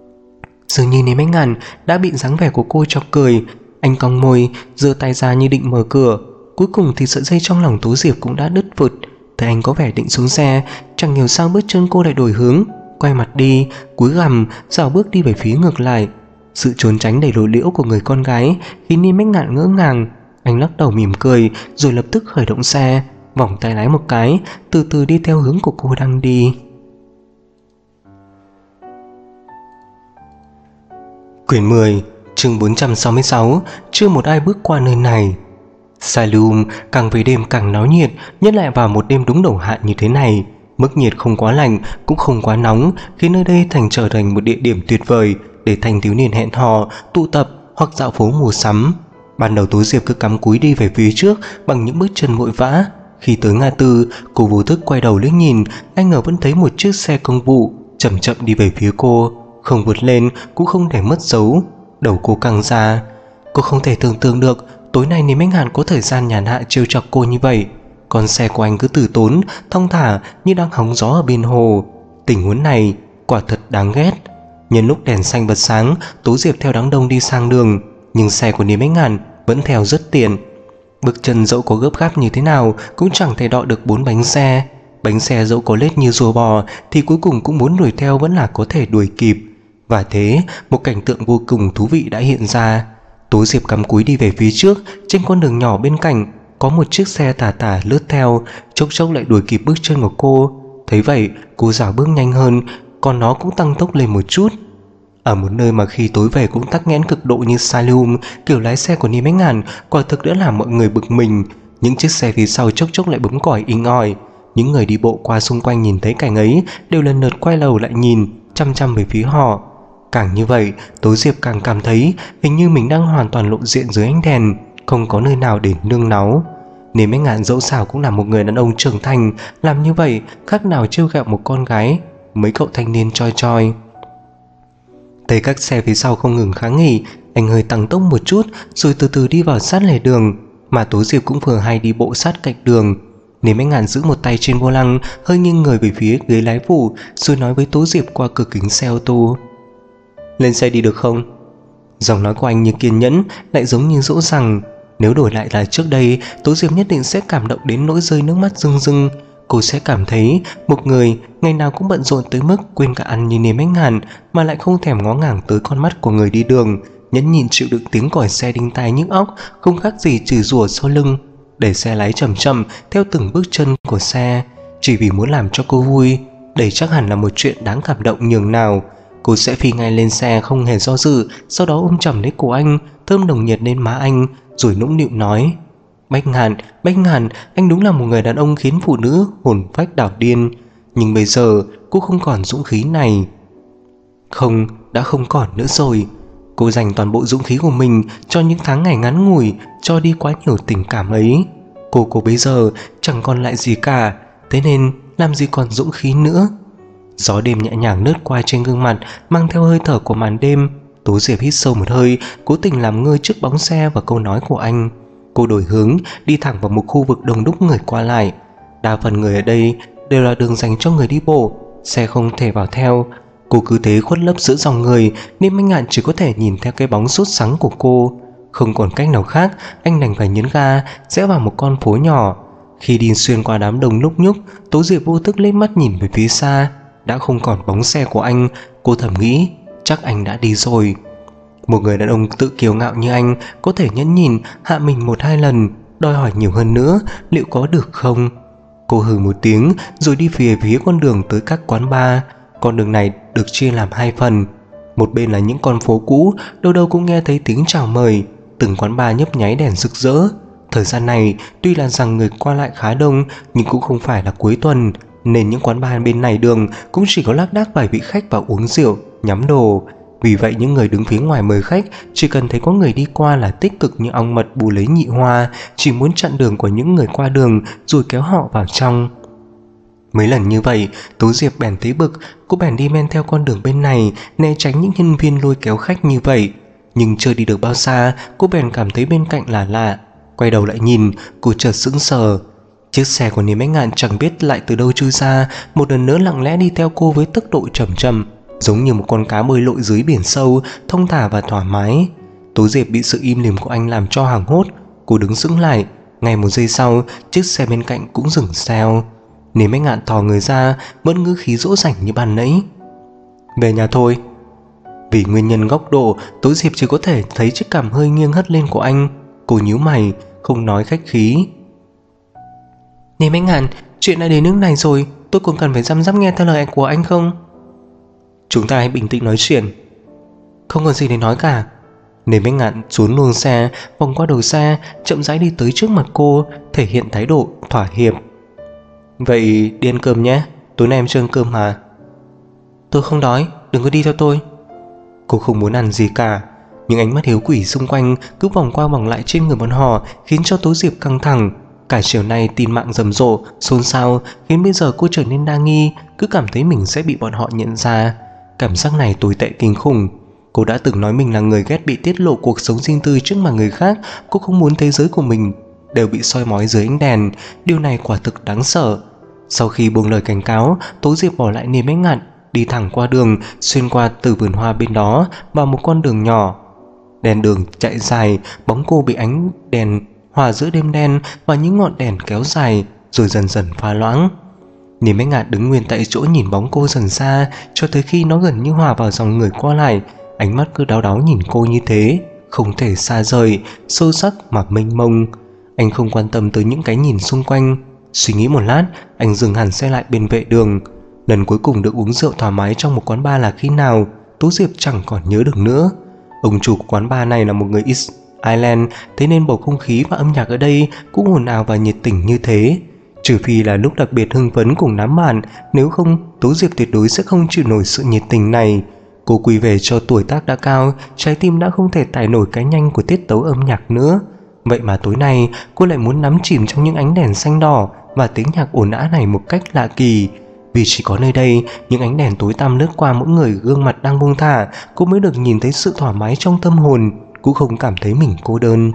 Dường như Nếm Ánh Ngàn đã bị dáng vẻ của cô chọc cười. Anh cong môi, giơ tay ra như định mở cửa. Cuối cùng thì sợi dây trong lòng Tố Diệp cũng đã đứt vụt. Thấy anh có vẻ định xuống xe, chẳng hiểu sao bước chân cô lại đổi hướng, quay mặt đi, cúi gằm, dạo bước đi về phía ngược lại. Sự trốn tránh đầy lộ liễu của người con gái khiến Nếm Ánh Ngàn ngỡ ngàng. Anh lắc đầu mỉm cười, rồi lập tức khởi động xe, vòng tay lái một cái, từ từ đi theo hướng của cô đang đi. Quyển 10, chương 466, chưa một ai bước qua nơi này. Salium càng về đêm càng náo nhiệt, nhất lại vào một đêm đúng đầu hạ như thế này. Mức nhiệt không quá lạnh cũng không quá nóng, khiến nơi đây trở thành một địa điểm tuyệt vời để thanh thiếu niên hẹn hò, tụ tập hoặc dạo phố mua sắm. Ban đầu Tố Diệp cứ cắm cúi đi về phía trước bằng những bước chân vội vã. Khi tới ngã tư, cô vô thức quay đầu liếc nhìn, anh ngờ vẫn thấy một chiếc xe công vụ chậm chậm đi về phía cô, không vượt lên cũng không để mất dấu. Đầu cô căng ra. Cô không thể tưởng tượng được tối nay Nếm Ánh Ngàn có thời gian nhàn hạ trêu chọc cô như vậy. Con xe của anh cứ từ tốn, thong thả như đang hóng gió ở bên hồ. Tình huống này quả thật đáng ghét. Nhân lúc đèn xanh bật sáng, Tố Diệp theo đám đông đi sang đường, nhưng xe của Nếm Ánh Ngàn vẫn theo rất tiện. Bước chân dẫu có gấp gáp như thế nào cũng chẳng thể đọ được 4 bánh xe. Bánh xe dẫu có lết như rùa bò thì cuối cùng cũng muốn đuổi theo vẫn là có thể đuổi kịp. Và thế, một cảnh tượng vô cùng thú vị đã hiện ra. Tố Diệp cắm cúi đi về phía trước, trên con đường nhỏ bên cạnh có một chiếc xe tà tà lướt theo, chốc chốc lại đuổi kịp bước chân của cô. Thấy vậy, cô dạo bước nhanh hơn, còn nó cũng tăng tốc lên một chút. Ở một nơi mà khi tối về cũng tắc nghẽn cực độ như Salium, kiểu lái xe của Nếm Ánh Ngàn quả thực đã làm mọi người bực mình. Những chiếc xe phía sau chốc chốc lại bấm còi inh ỏi. Những người đi bộ qua xung quanh nhìn thấy cảnh ấy đều lần lượt quay đầu lại nhìn, chăm chăm về phía họ. Càng như vậy, Tố Diệp càng cảm thấy hình như mình đang hoàn toàn lộ diện dưới ánh đèn, không có nơi nào để nương náu. Nên Mấy Ngạn dẫu sao cũng là một người đàn ông trưởng thành, làm như vậy khác nào trêu ghẹo một con gái, mấy cậu thanh niên choi choi. Thấy các xe phía sau không ngừng kháng nghị, anh hơi tăng tốc một chút rồi từ từ đi vào sát lề đường, mà Tố Diệp cũng vừa hay đi bộ sát cạnh đường. Nên Mấy Ngạn giữ một tay trên vô lăng, hơi nghiêng người về phía ghế lái phụ, rồi nói với Tố Diệp qua cửa kính xe ô tô: "Lên xe đi được không?" Giọng nói của anh như kiên nhẫn, lại giống như dỗ dành. Nếu đổi lại là trước đây, Tố Diệp nhất định sẽ cảm động đến nỗi rơi nước mắt rưng rưng. Cô sẽ cảm thấy một người ngày nào cũng bận rộn tới mức quên cả ăn như nêm Mấy Ngạn, mà lại không thèm ngó ngàng tới con mắt của người đi đường, nhẫn nhịn chịu đựng tiếng còi xe đinh tai nhức óc, không khác gì chửi rủa sau lưng, để xe lái chậm chậm theo từng bước chân của xe, chỉ vì muốn làm cho cô vui. Đây chắc hẳn là một chuyện đáng cảm động nhường nào. Cô sẽ phi ngay lên xe không hề do dự, sau đó ôm chầm lấy cổ anh, thơm nồng nhiệt lên má anh, rồi nũng nịu nói: Bách Ngạn, anh đúng là một người đàn ông khiến phụ nữ hồn phách đảo điên. Nhưng bây giờ cô không còn dũng khí này. Không, đã không còn nữa rồi. Cô dành toàn bộ dũng khí của mình cho những tháng ngày ngắn ngủi, cho đi quá nhiều tình cảm ấy. Cô bây giờ chẳng còn lại gì cả, thế nên làm gì còn dũng khí nữa. Gió đêm nhẹ nhàng lướt qua trên gương mặt, mang theo hơi thở của màn đêm. Tố Diệp hít sâu một hơi, cố tình làm ngơ trước bóng xe và câu nói của anh. Cô đổi hướng, đi thẳng vào một khu vực đông đúc người qua lại. Đa phần người ở đây đều là đường dành cho người đi bộ, xe không thể vào theo. Cô cứ thế khuất lấp giữa dòng người, nên Mấy Ngạn chỉ có thể nhìn theo cái bóng sốt sắng của cô. Không còn cách nào khác, anh đành phải nhấn ga, rẽ vào một con phố nhỏ. Khi đi xuyên qua đám đông lúc nhúc, Tố Diệp vô thức liếc mắt nhìn về phía xa. Đã không còn bóng xe của anh. Cô thầm nghĩ chắc anh đã đi rồi. Một người đàn ông tự kiêu ngạo như anh có thể nhẫn nhịn hạ mình một hai lần, đòi hỏi nhiều hơn nữa liệu có được không? Cô hừ một tiếng rồi đi về phía con đường tới các quán bar. Con đường này được chia làm hai phần. Một bên là những con phố cũ, đâu đâu cũng nghe thấy tiếng chào mời, từng quán bar nhấp nháy đèn rực rỡ. Thời gian này tuy là rằng người qua lại khá đông, nhưng cũng không phải là cuối tuần, nên những quán bar bên này đường cũng chỉ có lác đác vài vị khách vào uống rượu, nhắm đồ. Vì vậy những người đứng phía ngoài mời khách chỉ cần thấy có người đi qua là tích cực như ong mật bù lấy nhị hoa, chỉ muốn chặn đường của những người qua đường rồi kéo họ vào trong. Mấy lần như vậy, Tố Diệp bèn thấy bực, cô bèn đi men theo con đường bên này, né tránh những nhân viên lôi kéo khách như vậy. Nhưng chưa đi được bao xa, cô bèn cảm thấy bên cạnh là lạ. Quay đầu lại nhìn, cô chợt sững sờ. Chiếc xe của Niêm Mấy Ngạn chẳng biết lại từ đâu chui ra, một lần nữa lặng lẽ đi theo cô với tốc độ chậm chậm, giống như một con cá bơi lội dưới biển sâu, thong thả và thoải mái. Tố Diệp bị sự im lìm của anh làm cho hoảng hốt. Cô đứng sững lại. Ngay một giây sau, chiếc xe bên cạnh cũng dừng xe. Niêm Mấy Ngạn thò người ra, vẫn ngữ khí dỗ dành như ban nãy: "Về nhà thôi." Vì nguyên nhân góc độ, Tố Diệp chỉ có thể thấy chiếc cằm hơi nghiêng hất lên của anh. Cô nhíu mày, không nói khách khí: "Niêm Mấy Ngạn, chuyện đã đến nước này rồi, tôi còn cần phải răm rắp nghe theo lời của anh không?" "Chúng ta hãy bình tĩnh nói chuyện." "Không còn gì để nói cả." Niêm Mấy Ngạn xuống luồng xe, vòng qua đầu xe, chậm rãi đi tới trước mặt cô, thể hiện thái độ thỏa hiệp: "Vậy đi ăn cơm nhé, tối nay em chưa ăn cơm hả?" "Tôi không đói, đừng có đi theo tôi." Cô không muốn ăn gì cả, nhưng ánh mắt hiếu quỷ xung quanh cứ vòng qua vòng lại trên người bọn họ khiến cho Tố Diệp căng thẳng. Cả chiều nay tin mạng rầm rộ, xôn xao khiến bây giờ cô trở nên đa nghi, cứ cảm thấy mình sẽ bị bọn họ nhận ra. Cảm giác này tồi tệ kinh khủng. Cô đã từng nói mình là người ghét bị tiết lộ cuộc sống riêng tư trước mặt người khác. Cô không muốn thế giới của mình đều bị soi mói dưới ánh đèn. Điều này quả thực đáng sợ. Sau khi buông lời cảnh cáo, Tố Diệp bỏ lại Niêm Mấy Ngạn, đi thẳng qua đường, xuyên qua từ vườn hoa bên đó vào một con đường nhỏ. Đèn đường chạy dài, bóng cô bị ánh đèn hòa giữa đêm đen và những ngọn đèn kéo dài rồi dần dần pha loãng. Niêm Mấy Ngạn đứng nguyên tại chỗ nhìn bóng cô dần xa, cho tới khi nó gần như hòa vào dòng người qua lại. Ánh mắt cứ đáo đáo nhìn cô như thế, không thể xa rời, sâu sắc mà mênh mông. Anh không quan tâm tới những cái nhìn xung quanh. Suy nghĩ một lát, anh dừng hẳn xe lại bên vệ đường. Lần cuối cùng được uống rượu thoải mái trong một quán bar là khi nào, Tố Diệp chẳng còn nhớ được nữa. Ông chủ của quán bar này là một người Ireland, thế nên bầu không khí và âm nhạc ở đây cũng ồn ào và nhiệt tình như thế. Trừ phi là lúc đặc biệt hưng phấn cùng đám bạn, nếu không Tố Diệp tuyệt đối sẽ không chịu nổi sự nhiệt tình này. Cô quy về cho tuổi tác đã cao, trái tim đã không thể tải nổi cái nhanh của tiết tấu âm nhạc nữa. Vậy mà tối nay cô lại muốn nắm chìm trong những ánh đèn xanh đỏ và tiếng nhạc ồn ào này một cách lạ kỳ. Vì chỉ có nơi đây, những ánh đèn tối tăm lướt qua mỗi người gương mặt đang buông thả, cô mới được nhìn thấy sự thoải mái trong tâm hồn, cũng không cảm thấy mình cô đơn.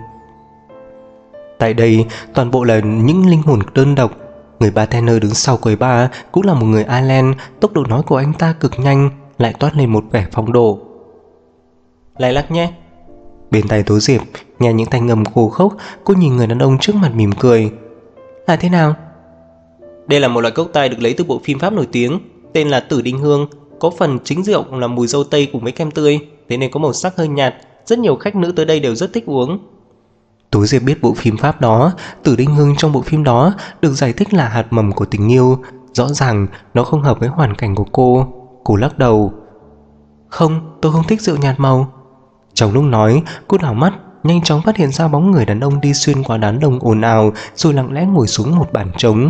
Tại đây, toàn bộ là những linh hồn đơn độc. Người bartender đứng sau quầy bar cũng là một người Ireland, tốc độ nói của anh ta cực nhanh, lại toát lên một vẻ phong độ. Lại lắc nhé. Bên tai Tố Diệp nghe những thanh âm khô khốc, cô nhìn người đàn ông trước mặt mỉm cười. Là thế nào? Đây là một loại cocktail được lấy từ bộ phim Pháp nổi tiếng, tên là Tử Đinh Hương. Có phần chính rượu là mùi dâu tây cùng với kem tươi, thế nên có màu sắc hơi nhạt. Rất nhiều khách nữ tới đây đều rất thích uống. Tố Diệp biết bộ phim Pháp đó, Tử Đinh Hương trong bộ phim đó được giải thích là hạt mầm của tình yêu. Rõ ràng nó không hợp với hoàn cảnh của cô. Cô lắc đầu. Không, tôi không thích rượu nhạt màu. Trong lúc nói, cô đảo mắt, nhanh chóng phát hiện ra bóng người đàn ông đi xuyên qua đám đông ồn ào, rồi lặng lẽ ngồi xuống một bàn trống.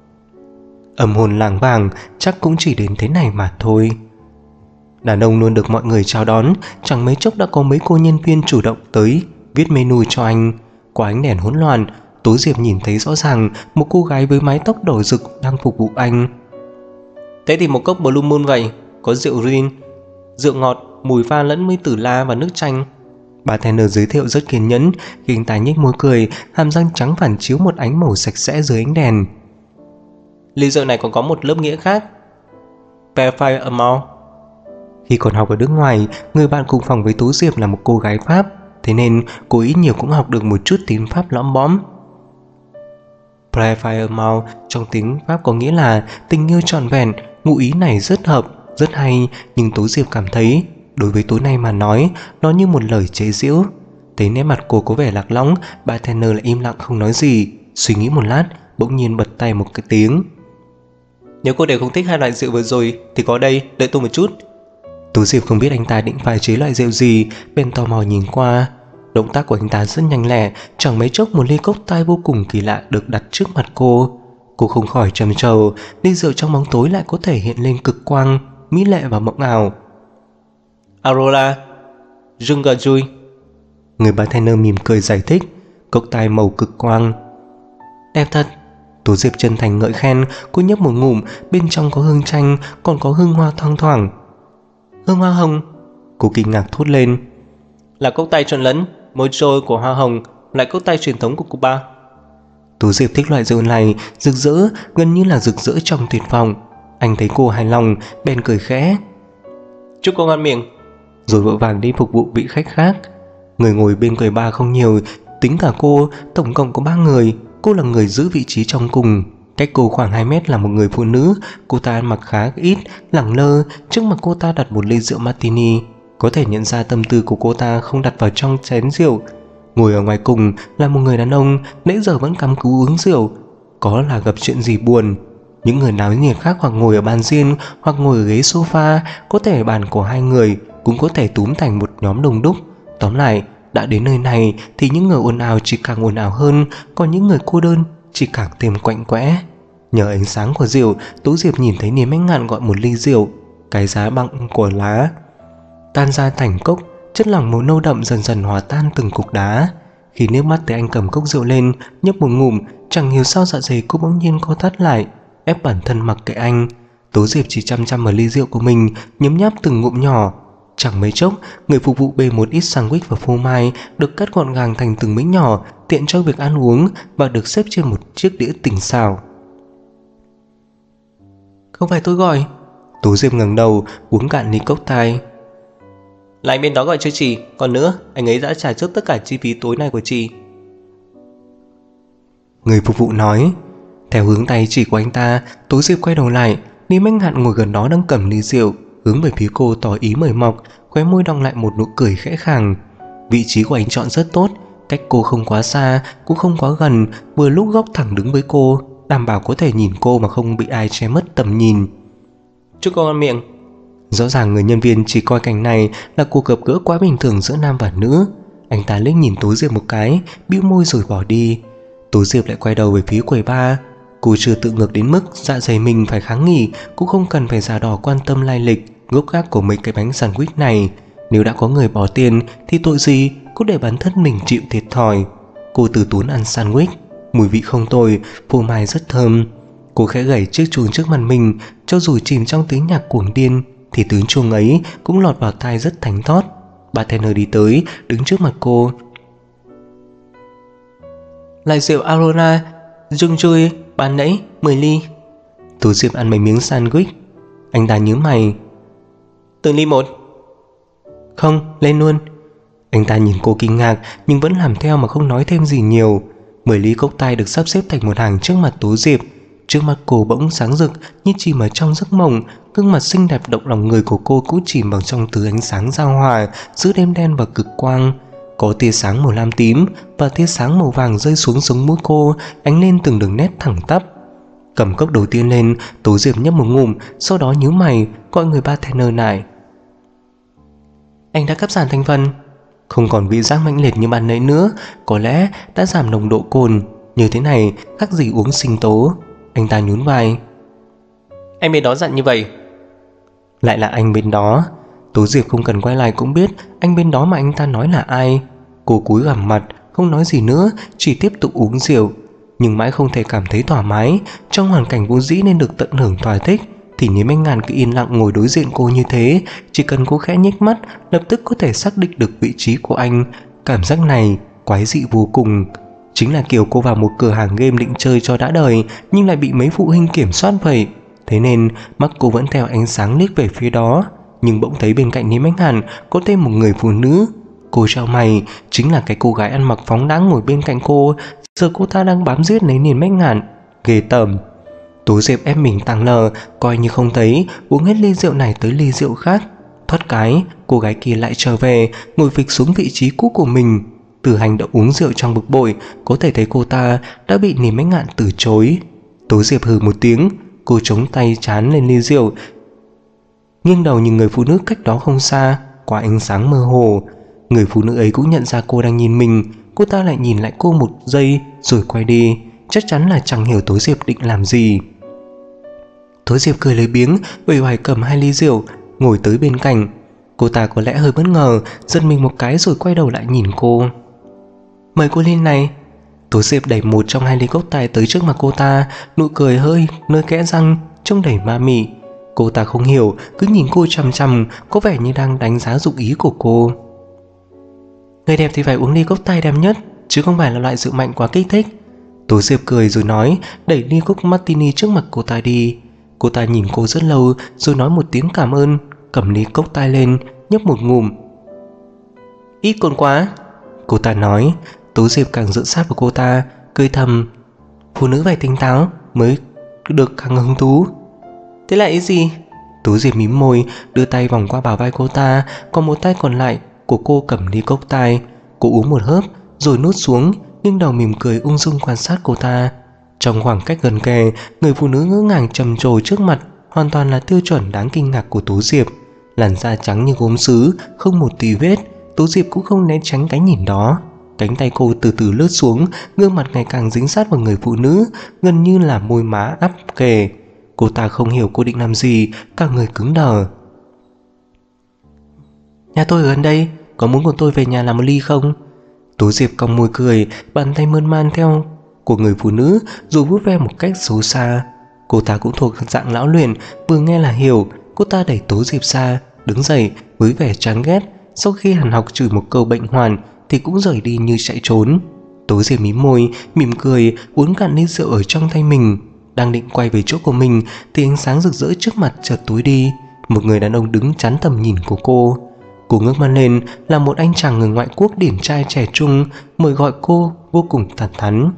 Âm hồn làng vàng chắc cũng chỉ đến thế này mà thôi. Đàn ông luôn được mọi người chào đón, chẳng mấy chốc đã có mấy cô nhân viên chủ động tới viết menu cho anh. Qua ánh đèn hỗn loạn, Tố Diệp nhìn thấy rõ ràng một cô gái với mái tóc đỏ rực đang phục vụ anh. Thế thì một cốc Blue Moon vậy, có rượu rin, rượu ngọt, mùi pha lẫn với tử la và nước chanh. Bartender giới thiệu rất kiên nhẫn, khi anh ta nhếch môi cười, hàm răng trắng phản chiếu một ánh màu sạch sẽ dưới ánh đèn. Ly rượu này còn có một lớp nghĩa khác, Perfect Amount. Khi còn học ở nước ngoài, người bạn cùng phòng với Tố Diệp là một cô gái Pháp, thế nên cô ít nhiều cũng học được một chút tiếng Pháp lõm bõm. Perfect Amount trong tiếng Pháp có nghĩa là tình yêu trọn vẹn. Ngụ ý này rất hợp, rất hay, nhưng Tố Diệp cảm thấy đối với tối nay mà nói, nó như một lời chế giễu. Thấy nét mặt cô có vẻ lạc lõng, bartender lại im lặng không nói gì. Suy nghĩ một lát, bỗng nhiên bật tay một cái tiếng. Nếu cô đều không thích hai loại rượu vừa rồi thì có đây, đợi tôi một chút. Tố Diệp không biết anh ta định pha chế loại rượu gì, bên tò mò nhìn qua. Động tác của anh ta rất nhanh lẹ, chẳng mấy chốc một ly cocktail vô cùng kỳ lạ được đặt trước mặt cô. Cô không khỏi trầm trồ, ly rượu trong bóng tối lại có thể hiện lên cực quang, mỹ lệ và mộng ảo. Aurora, Jungajuy. Người bartender mỉm cười giải thích, cocktail màu cực quang. Đẹp thật. Tố Diệp chân thành ngợi khen, cô nhấp một ngụm, bên trong có hương chanh, còn có hương hoa thoang thoảng. Hương hoa hồng. Cô kinh ngạc thốt lên. Là cocktail trộn lẫn mojo của hoa hồng, lại cocktail truyền thống của Cuba. Tố Diệp thích loại rượu này, rực rỡ, gần như là rực rỡ trong tuyệt vọng. Anh thấy cô hài lòng, bèn cười khẽ. Chúc cô ngon miệng. Rồi vội vàng đi phục vụ vị khách khác. Người ngồi bên quầy bar không nhiều, tính cả cô, tổng cộng có 3 người. Cô là người giữ vị trí trong cùng. Cách cô khoảng 2 mét là một người phụ nữ. Cô ta ăn mặc khá ít, lẳng lơ. Trước mặt cô ta đặt một ly rượu martini. Có thể nhận ra tâm tư của cô ta không đặt vào trong chén rượu. Ngồi ở ngoài cùng là một người đàn ông, nãy giờ vẫn cắm cúi uống rượu. Có là gặp chuyện gì buồn. Những người náo nhiệt khác hoặc ngồi ở bàn riêng, hoặc ngồi ở ghế sofa. Có thể bàn của 2 người, cũng có thể túm thành một nhóm đông đúc. Tóm lại, đã đến nơi này thì những người ồn ào chỉ càng ồn ào hơn, còn những người cô đơn chỉ càng thêm quạnh quẽ. Nhờ ánh sáng của rượu, Tố Diệp nhìn thấy Niềm Anh Ngạn gọi một ly rượu. Cái giá bằng của lá tan ra thành cốc, chất lỏng màu nâu đậm dần dần hòa tan từng cục đá. Khi nước mắt thấy anh cầm cốc rượu lên, nhấp một ngụm, chẳng hiểu sao dạ dày cô bỗng nhiên co thắt lại, ép bản thân mặc kệ anh. Tố Diệp chỉ chăm chăm vào ly rượu của mình, nhấm nháp từng ngụm nhỏ. Chẳng mấy chốc, người phục vụ bê một ít sandwich và phô mai được cắt gọn gàng thành từng miếng nhỏ, tiện cho việc ăn uống, và được xếp trên một chiếc đĩa tinh xảo. Không phải tôi gọi. Tố Diệp ngẩng đầu, uống cạn ly cocktail. Là anh bên đó gọi cho chị, còn nữa, anh ấy đã trả trước tất cả chi phí tối nay của chị. Người phục vụ nói. Theo hướng tay chỉ của anh ta, Tố Diệp quay đầu lại, Niềm Anh Ngạn ngồi gần đó đang cầm ly rượu, hướng về phía cô tỏ ý mời mọc, khóe môi đong lại một nụ cười khẽ khàng. Vị trí của anh chọn rất tốt, cách cô không quá xa, cũng không quá gần, vừa lúc góc thẳng đứng với cô, đảm bảo có thể nhìn cô mà không bị ai che mất tầm nhìn. Chúc cô ngon miệng. Rõ ràng người nhân viên chỉ coi cảnh này là cuộc gặp gỡ quá bình thường giữa nam và nữ. Anh ta liếc nhìn Tố Diệp một cái, bĩu môi rồi bỏ đi. Tố Diệp lại quay đầu về phía quầy bar. Cô chưa tự ngược đến mức dạ dày mình phải kháng nghỉ, cũng không cần phải giả đò quan tâm lai lịch, gốc gác của mấy cái bánh sandwich này. Nếu đã có người bỏ tiền thì tội gì cũng để bản thân mình chịu thiệt thòi. Cô từ tốn ăn sandwich, mùi vị không tồi, phô mai rất thơm. Cô khẽ gảy chiếc chuông trước mặt mình, cho dù chìm trong tiếng nhạc cuồng điên thì tiếng chuông ấy cũng lọt vào tai rất thánh thót. Bartender đi tới, đứng trước mặt cô. Lại rượu Aurora, rung chui, ban nãy, 10 ly. Tú Diệp ăn mấy miếng sandwich. Anh ta nhíu mày. Từng ly một. Không, lên luôn. Anh ta nhìn cô kinh ngạc nhưng vẫn làm theo mà không nói thêm gì nhiều. 10 ly cốc tai được sắp xếp thành một hàng trước mặt Tú Diệp. Trước mặt cô bỗng sáng rực như chìm ở trong giấc mộng. Gương mặt xinh đẹp động lòng người của cô cũng chìm vào trong thứ ánh sáng giao hòa giữa đêm đen và cực quang. Có tia sáng màu lam tím và tia sáng màu vàng rơi xuống sống mũi cô, ánh lên từng đường nét thẳng tắp. Cầm cốc đầu tiên lên, Tú Diệp nhấp một ngụm, sau đó nhíu mày gọi người bartender lại. Anh đã cắt giảm thành phần, không còn vị giác mãnh liệt như ban nãy nữa, có lẽ đã giảm nồng độ cồn. Như thế này khác gì uống sinh tố. Anh ta nhún vai. Anh bên đó dặn như vậy. Lại là anh bên đó. Tú Diệp không cần quay lại cũng biết anh bên đó mà anh ta nói là ai. Cô cúi gằm mặt, không nói gì nữa, chỉ tiếp tục uống rượu. Nhưng mãi không thể cảm thấy thoải mái. Trong hoàn cảnh vốn dĩ nên được tận hưởng thỏa thích thì Nhiễm Anh Ngàn cứ yên lặng ngồi đối diện cô như thế. Chỉ cần cô khẽ nhếch mắt, lập tức có thể xác định được vị trí của anh. Cảm giác này quái dị vô cùng. Chính là kiểu cô vào một cửa hàng game định chơi cho đã đời, nhưng lại bị mấy phụ huynh kiểm soát vậy. Thế nên mắt cô vẫn theo ánh sáng liếc về phía đó. Nhưng bỗng thấy bên cạnh Nhiễm Anh Hàn có thêm một người phụ nữ. Cô chau mày, chính là cái cô gái ăn mặc phóng đãng ngồi bên cạnh cô. Giờ cô ta đang bám giết lấy Nhiễm Anh Hàn. Ghê tởm. Tú Diệp ép mình tăng lờ, coi như không thấy, uống hết ly rượu này tới ly rượu khác. Thoát cái, cô gái kia lại trở về, ngồi phịch xuống vị trí cũ của mình. Từ hành động uống rượu trong bực bội, có thể thấy cô ta đã bị Nhiễm Anh Ngạn từ chối. Tú Diệp hừ một tiếng, cô chống tay chán lên ly rượu, nghiêng đầu nhìn người phụ nữ cách đó không xa, qua ánh sáng mơ hồ. Người phụ nữ ấy cũng nhận ra cô đang nhìn mình. Cô ta lại nhìn lại cô một giây rồi quay đi, chắc chắn là chẳng hiểu Tú Diệp định làm gì. Tú Diệp cười lấy biếng, uể oải cầm 2 ly rượu, ngồi tới bên cạnh. Cô ta có lẽ hơi bất ngờ, giật mình một cái rồi quay đầu lại nhìn cô. Mời cô ly này. Tú Diệp đẩy một trong 2 ly cốc tài tới trước mặt cô ta, nụ cười hơi nơi kẽ răng, trông đầy ma mị. Cô ta không hiểu, cứ nhìn cô chằm chằm, có vẻ như đang đánh giá dụng ý của cô. Người đẹp thì phải uống ly cốc tài đẹp nhất, chứ không phải là loại rượu mạnh quá kích thích. Tú Diệp cười rồi nói, đẩy ly cốc martini trước mặt cô ta đi. Cô ta nhìn cô rất lâu rồi nói một tiếng cảm ơn, cầm ly cốc tai lên, nhấp một ngụm. Ít cồn quá, cô ta nói. Tú Diệp càng dựa sát vào cô ta, cười thầm. Phụ nữ phải tỉnh táo mới được càng hứng thú. Thế là ý gì? Tú Diệp mím môi, đưa tay vòng qua bả vai cô ta, còn một tay còn lại của cô cầm ly cốc tai. Cô uống một hớp rồi nuốt xuống, nhưng đầu mỉm cười ung dung quan sát cô ta. Trong khoảng cách gần kề, người phụ nữ ngỡ ngàng trầm trồ trước mặt hoàn toàn là tiêu chuẩn đáng kinh ngạc của Tú Diệp. Làn da trắng như gốm sứ, không một tì vết. Tú Diệp cũng không né tránh cái nhìn đó. Cánh tay cô từ từ lướt xuống, gương mặt ngày càng dính sát vào người phụ nữ, gần như là môi má áp kề. Cô ta không hiểu cô định làm gì, cả người cứng đờ. Nhà tôi ở gần đây, có muốn cùng tôi về nhà làm một ly không? Tú Diệp cong môi cười, bàn tay mơn man theo của người phụ nữ rồi vuốt ve một cách xấu xa. Cô ta cũng thuộc dạng lão luyện, vừa nghe là hiểu. Cô ta đẩy Tú Diệp ra, đứng dậy với vẻ chán ghét. Sau khi hàn học chửi một câu bệnh hoàn thì cũng rời đi như chạy trốn. Tú Diệp mím môi, mỉm cười, uống cạn ly rượu ở trong tay mình. Đang định quay về chỗ của mình thì ánh sáng rực rỡ trước mặt chợt tối đi. Một người đàn ông đứng chắn tầm nhìn của cô. Cô ngước mắt lên là một anh chàng người ngoại quốc điển trai trẻ trung, mời gọi cô vô cùng thẳng thắn.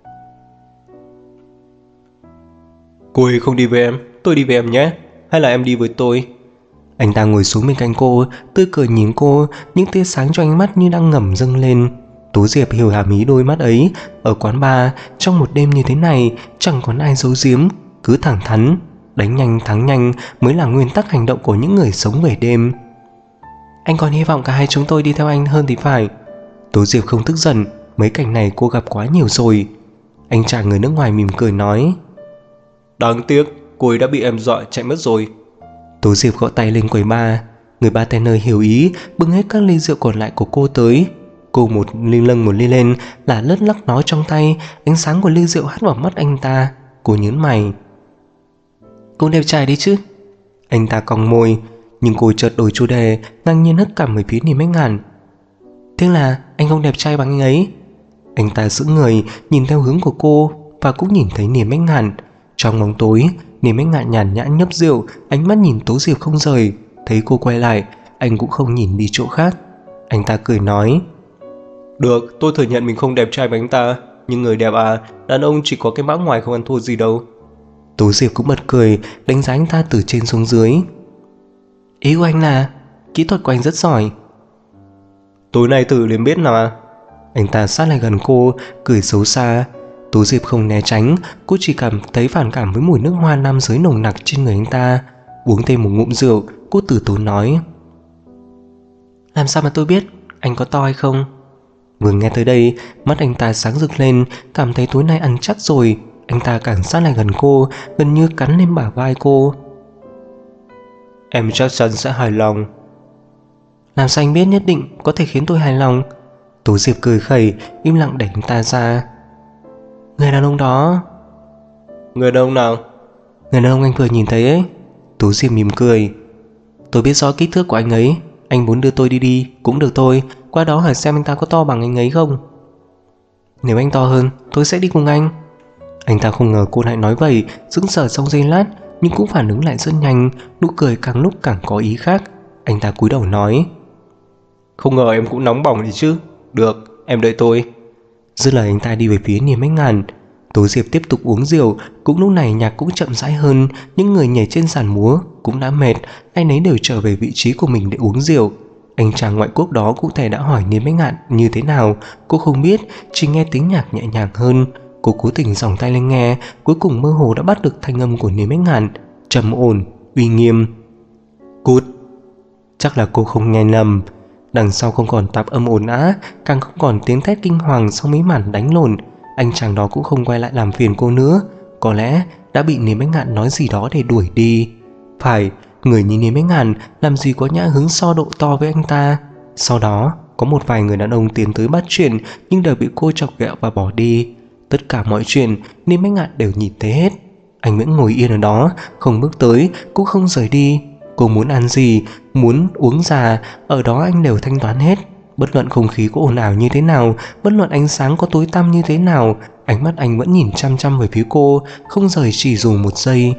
Cô ấy không đi với em, tôi đi với em nhé. Hay là em đi với tôi? Anh ta ngồi xuống bên cạnh cô, tươi cười nhìn cô, những tia sáng trong ánh mắt như đang ngầm dâng lên. Tú Diệp hiểu hàm ý đôi mắt ấy. Ở quán bar, trong một đêm như thế này, chẳng còn ai giấu giếm, cứ thẳng thắn. Đánh nhanh thắng nhanh mới là nguyên tắc hành động của những người sống về đêm. Anh còn hy vọng cả hai chúng tôi đi theo anh hơn thì phải. Tú Diệp không tức giận, mấy cảnh này cô gặp quá nhiều rồi. Anh chàng người nước ngoài mỉm cười nói. Đáng tiếc, cô ấy đã bị em dọa chạy mất rồi. Tố Diệp gõ tay lên quầy bar. Người bartender hiểu ý, bưng hết các ly rượu còn lại của cô tới. Cô một ly nâng một ly lên là lất lắc nó trong tay. Ánh sáng của ly rượu hắt vào mắt anh ta. Cô nhớn mày. Cũng đẹp trai đấy chứ. Anh ta cong môi, nhưng cô chợt đổi chủ đề, ngang nhiên hất cằm về phía Niềm Ánh Ngàn. Tiếc là anh không đẹp trai bằng anh ấy. Anh ta giữ người, nhìn theo hướng của cô và cũng nhìn thấy Niềm Ánh Ngàn. Trong bóng tối, Niềm Ánh Ngàn nhàn nhã nhấp rượu, ánh mắt nhìn Tố Diệp không rời. Thấy cô quay lại, anh cũng không nhìn đi chỗ khác. Anh ta cười nói. Được, tôi thừa nhận mình không đẹp trai bằng anh ta, nhưng người đẹp à, đàn ông chỉ có cái mã ngoài không ăn thua gì đâu. Tố Diệp cũng bật cười, đánh giá anh ta từ trên xuống dưới. Ý của anh là kỹ thuật của anh rất giỏi. Tối nay thử liền biết nào à. Anh ta sát lại gần cô, cười xấu xa. Tố Diệp không né tránh, cô chỉ cảm thấy phản cảm với mùi nước hoa nam giới nồng nặc trên người anh ta. Uống thêm một ngụm rượu, cô từ tốn nói. Làm sao mà tôi biết anh có to hay không? Vừa nghe tới đây, mắt anh ta sáng rực lên, cảm thấy tối nay ăn chắc rồi. Anh ta càng sát lại gần cô, gần như cắn lên bả vai cô. Em chắc chắn sẽ hài lòng. Làm sao anh biết nhất định có thể khiến tôi hài lòng? Tố Diệp cười khẩy, im lặng đẩy anh ta ra. Người đàn ông đó. Người đàn ông nào? Người đàn ông anh vừa nhìn thấy ấy. Tố Diệp mỉm cười. Tôi biết rõ kích thước của anh ấy. Anh muốn đưa tôi đi cũng được thôi. Qua đó hỏi xem anh ta có to bằng anh ấy không. Nếu anh to hơn, tôi sẽ đi cùng anh. Anh ta không ngờ cô lại nói vậy, sững sờ trong giây lát, nhưng cũng phản ứng lại rất nhanh. Nụ cười càng lúc càng có ý khác. Anh ta cúi đầu nói. Không ngờ em cũng nóng bỏng gì chứ. Được, em đợi tôi. Dứt lời anh ta đi về phía Niềm Ánh Ngàn. Tố Diệp tiếp tục uống rượu. Cũng lúc này nhạc cũng chậm rãi hơn. Những người nhảy trên sàn múa cũng đã mệt, ai nấy đều trở về vị trí của mình để uống rượu. Anh chàng ngoại quốc đó cụ thể đã hỏi Niềm Ánh Ngàn như thế nào. Cô không biết, chỉ nghe tiếng nhạc nhẹ nhàng hơn. Cô cố tình giỏng tay lên nghe, cuối cùng mơ hồ đã bắt được thanh âm của Niềm Ánh Ngàn, trầm ổn, uy nghiêm. Cút. Chắc là cô không nghe nhầm. Đằng sau không còn tạp âm ồn ào, càng không còn tiếng thét kinh hoàng sau mấy màn đánh lộn. Anh chàng đó cũng không quay lại làm phiền cô nữa. Có lẽ đã bị Niềm Ánh Ngàn nói gì đó để đuổi đi. Phải, người như Niềm Ánh Ngàn làm gì có nhã hứng so độ to với anh ta. Sau đó có một vài người đàn ông tiến tới bắt chuyện, nhưng đều bị cô chọc ghẹo và bỏ đi. Tất cả mọi chuyện Niềm Ánh Ngàn đều nhìn thấy hết. Anh vẫn ngồi yên ở đó, không bước tới, cũng không rời đi. Cô muốn ăn gì, muốn uống trà, ở đó anh đều thanh toán hết. Bất luận không khí có ồn ào như thế nào, bất luận ánh sáng có tối tăm như thế nào, ánh mắt anh vẫn nhìn chăm chăm về phía cô, không rời chỉ dù một giây.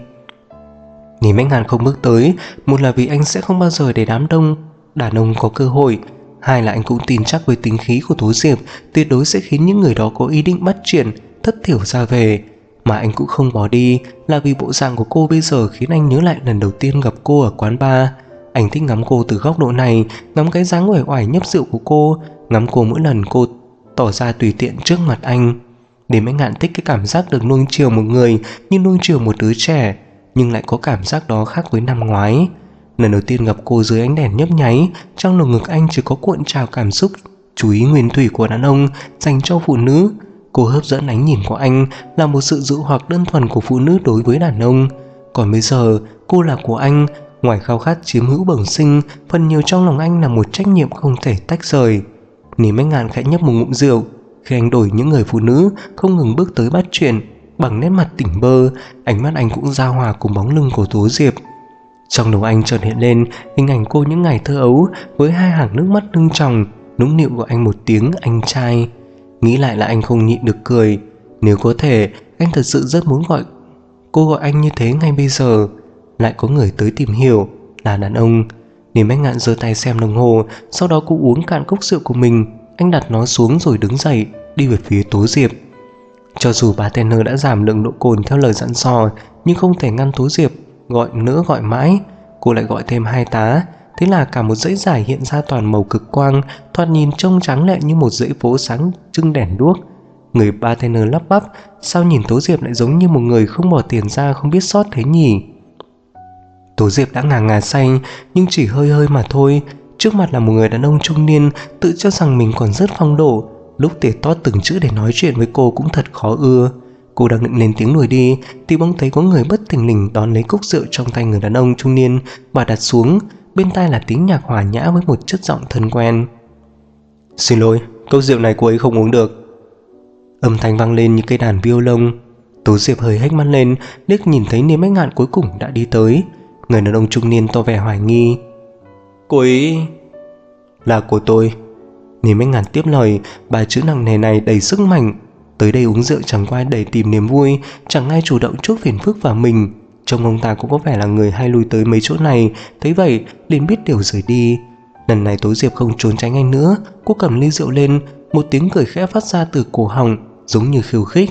Niềm Ánh Ngàn không bước tới, một là vì anh sẽ không bao giờ để đàn ông có cơ hội. Hai là anh cũng tin chắc với tính khí của Tố Diệp, tuyệt đối sẽ khiến những người đó có ý định bắt chuyện, thất thiểu ra về. Mà anh cũng không bỏ đi là vì bộ dạng của cô bây giờ khiến anh nhớ lại lần đầu tiên gặp cô ở quán bar. Anh thích ngắm cô từ góc độ này, ngắm cái dáng uể oải nhấp rượu của cô, ngắm cô mỗi lần cô tỏ ra tùy tiện trước mặt anh. Niềm Ánh Ngàn thích cái cảm giác được nuông chiều một người như nuông chiều một đứa trẻ, nhưng lại có cảm giác đó khác với năm ngoái. Lần đầu tiên gặp cô dưới ánh đèn nhấp nháy, trong lồng ngực anh chỉ có cuộn trào cảm xúc chú ý nguyên thủy của đàn ông dành cho phụ nữ. Cô hấp dẫn ánh nhìn của anh là một sự dụ hoặc đơn thuần của phụ nữ đối với đàn ông. Còn bây giờ cô là của anh. Ngoài khao khát chiếm hữu bẩm sinh, phần nhiều trong lòng anh là một trách nhiệm không thể tách rời. Niềm Ánh Ngàn khẽ nhấp một ngụm rượu. Khi anh đổi những người phụ nữ không ngừng bước tới bắt chuyện, bằng nét mặt tỉnh bơ, ánh mắt anh cũng giao hòa cùng bóng lưng của Tố Diệp. Trong đầu anh chợt hiện lên hình ảnh cô những ngày thơ ấu, với hai hàng nước mắt lưng tròng, nũng nịu gọi anh một tiếng anh trai. Nghĩ lại là anh không nhịn được cười. Nếu có thể, anh thật sự rất muốn cô gọi anh như thế ngay bây giờ. Lại có người tới tìm hiểu, là đàn ông. Niềm Ánh Ngàn giơ tay xem đồng hồ, sau đó cô uống cạn cốc rượu của mình. Anh đặt nó xuống rồi đứng dậy, đi về phía Tố Diệp. Cho dù bartender đã giảm lượng độ cồn theo lời dặn dò, nhưng không thể ngăn Tố Diệp gọi nữa gọi mãi. Cô lại gọi thêm 2 tá. Thế là cả một dãy giải hiện ra toàn màu cực quang, thoạt nhìn trông trắng lệ như một dãy phố sáng trưng đèn đuốc. Người bartender lắp bắp, sao nhìn Tố Diệp lại giống như một người không bỏ tiền ra không biết sót thế nhỉ? Tố Diệp đã ngà say, nhưng chỉ hơi hơi mà thôi. Trước mặt là một người đàn ông trung niên, tự cho rằng mình còn rất phong độ. Lúc tỉa tót từng chữ để nói chuyện với cô cũng thật khó ưa. Cô đang định lên tiếng đuổi đi thì bỗng thấy có người bất thình lình đón lấy cốc rượu trong tay người đàn ông trung niên và đặt xuống. Bên tai là tiếng nhạc hòa nhã với một chất giọng thân quen. Xin lỗi, cốc rượu này cô ấy không uống được. Âm thanh vang lên như cây đàn violon. Tố Diệp hơi hếch mắt lên, liếc nhìn thấy Niêm Bách Ngạn cuối cùng đã đi tới. Người đàn ông trung niên tỏ vẻ hoài nghi. Cô ấy là của tôi. Niêm Bách Ngạn tiếp lời, ba chữ nặng nề này đầy sức mạnh. Tới đây uống rượu chẳng qua để tìm niềm vui, chẳng ai chủ động chuốc phiền phức vào mình. Trông ông ta cũng có vẻ là người hay lui tới mấy chỗ này. Thấy vậy liền biết điều rời đi. Lần này Tố Diệp không trốn tránh anh nữa. Cô cầm ly rượu lên, một tiếng cười khẽ phát ra từ cổ họng, giống như khiêu khích.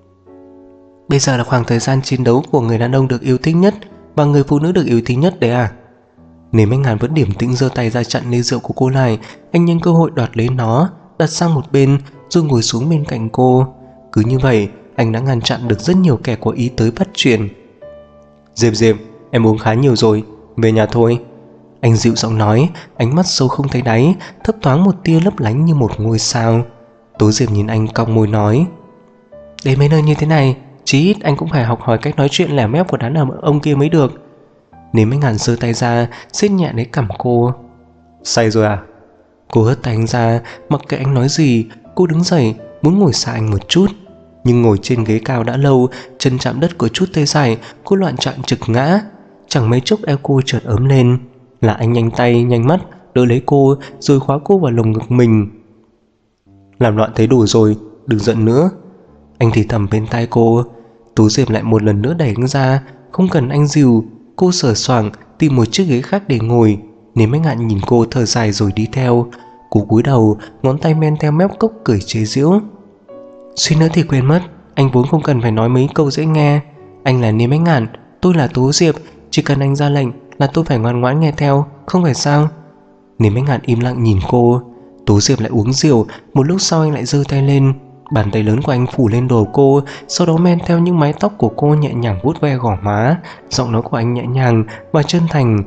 Bây giờ là khoảng thời gian chiến đấu của người đàn ông được yêu thích nhất và người phụ nữ được yêu thích nhất đấy à? Niêm Bách Ngạn vẫn điềm tĩnh giơ tay ra chặn ly rượu của cô lại. Anh nhân cơ hội đoạt lấy nó, đặt sang một bên rồi ngồi xuống bên cạnh cô. Cứ như vậy anh đã ngăn chặn được rất nhiều kẻ có ý tới bắt chuyện. Diệp, em uống khá nhiều rồi, về nhà thôi. Anh dịu giọng nói, ánh mắt sâu không thấy đáy, thấp thoáng một tia lấp lánh như một ngôi sao. Tố Diệp nhìn anh cong môi nói, đến mấy nơi như thế này, chí ít anh cũng phải học hỏi cách nói chuyện lẻo mép của đàn ông kia mới được. Niêm Bách Ngạn giơ tay ra, siết nhẹ lấy cằm cô. Say rồi à? Cô hất tay anh ra, mặc kệ anh nói gì. Cô đứng dậy, muốn ngồi xa anh một chút, nhưng ngồi trên ghế cao đã lâu, chân chạm đất có chút tê dại. Cô loạn trọn trực ngã. Chẳng mấy chốc eo cô chợt ấm lên. Là anh nhanh tay nhanh mắt đỡ lấy cô, rồi khóa cô vào lồng ngực mình. Làm loạn thấy đủ rồi, đừng giận nữa. Anh thì thầm bên tai cô. Tú Diệp lại một lần nữa đẩy anh ra. Không cần anh dìu, cô sờ soạng tìm một chiếc ghế khác để ngồi. Niêm Bách Ngạn nhìn cô thở dài rồi đi theo. Cô cúi đầu, ngón tay men theo mép cốc cười chế giễu. Suýt nữa thì quên mất, anh vốn không cần phải nói mấy câu dễ nghe. Anh là Niêm Bách Ngạn, tôi là Tố Diệp. Chỉ cần anh ra lệnh là tôi phải ngoan ngoãn nghe theo, không phải sao? Niêm Bách Ngạn im lặng nhìn cô. Tố Diệp lại uống rượu. Một lúc sau anh lại giơ tay lên. Bàn tay lớn của anh phủ lên đầu cô, sau đó men theo những mái tóc của cô nhẹ nhàng vuốt ve gò má. Giọng nói của anh nhẹ nhàng và chân thành.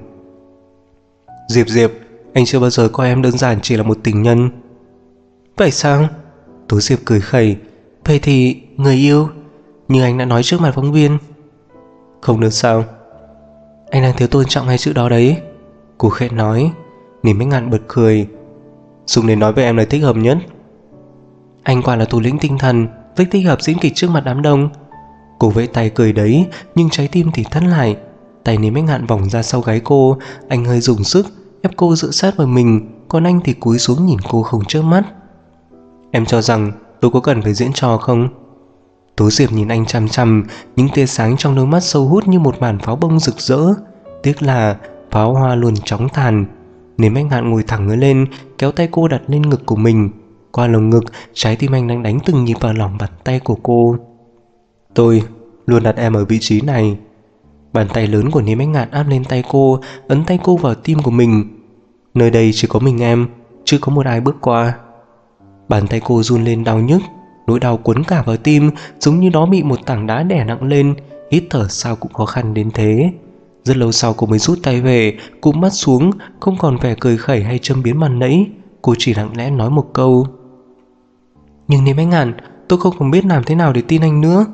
Diệp, anh chưa bao giờ coi em đơn giản chỉ là một tình nhân. Vậy sao? Tố Diệp cười khẩy. Vậy thì người yêu, như anh đã nói trước mặt phóng viên. Không được sao? Anh đang thiếu tôn trọng hai chữ đó đấy, cô khẽ nói. Niêm Bách Ngạn bật cười. Dùng để nói với em là thích hợp nhất. Anh quả là thủ lĩnh tinh thần, rất thích hợp diễn kịch trước mặt đám đông. Cô vẫy tay cười đấy, nhưng trái tim thì thắt lại. Tay Niêm Bách Ngạn vòng ra sau gáy cô. Anh hơi dùng sức ép cô dựa sát vào mình, còn anh thì cúi xuống nhìn cô không chớp mắt. Em cho rằng tôi có cần phải diễn trò không? Tố Diệp nhìn anh chằm chằm, những tia sáng trong đôi mắt sâu hút như một màn pháo bông rực rỡ. Tiếc là pháo hoa luôn chóng tàn. Niêm Bách Ngạn ngồi thẳng người lên, kéo tay cô đặt lên ngực của mình. Qua lồng ngực, trái tim anh đang đánh từng nhịp vào lòng bàn tay của cô. Tôi luôn đặt em ở vị trí này. Bàn tay lớn của Niêm Bách Ngạn áp lên tay cô, ấn tay cô vào tim của mình. Nơi đây chỉ có mình em, chưa có một ai bước qua. Bàn tay cô run lên đau nhức, nỗi đau cuốn cả vào tim, giống như nó bị một tảng đá đè nặng lên. Hít thở sao cũng khó khăn đến thế. Rất lâu sau cô mới rút tay về, cụp mắt xuống, không còn vẻ cười khẩy hay châm biếm màn nãy. Cô chỉ lặng lẽ nói một câu. Nhưng Niêm Bách Ngạn, tôi không còn biết làm thế nào để tin anh nữa.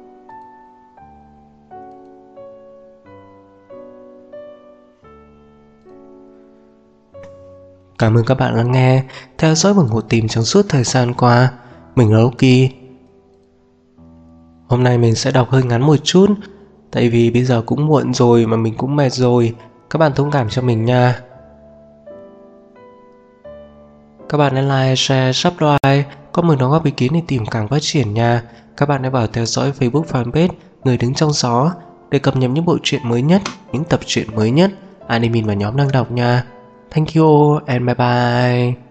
Cảm ơn các bạn lắng nghe, theo dõi và ủng hộ tìm trong suốt thời gian qua. Mình là Loki. Hôm nay mình sẽ đọc hơi ngắn một chút, tại vì bây giờ cũng muộn rồi mà mình cũng mệt rồi. Các bạn thông cảm cho mình nha. Các bạn hãy like, share, subscribe, comment đóng góp ý kiến để tìm càng phát triển nha. Các bạn hãy vào theo dõi Facebook fanpage Người Đứng Trong Gió để cập nhật những bộ truyện mới nhất, những tập truyện mới nhất, anime và nhóm đang đọc nha. Thank you and bye bye.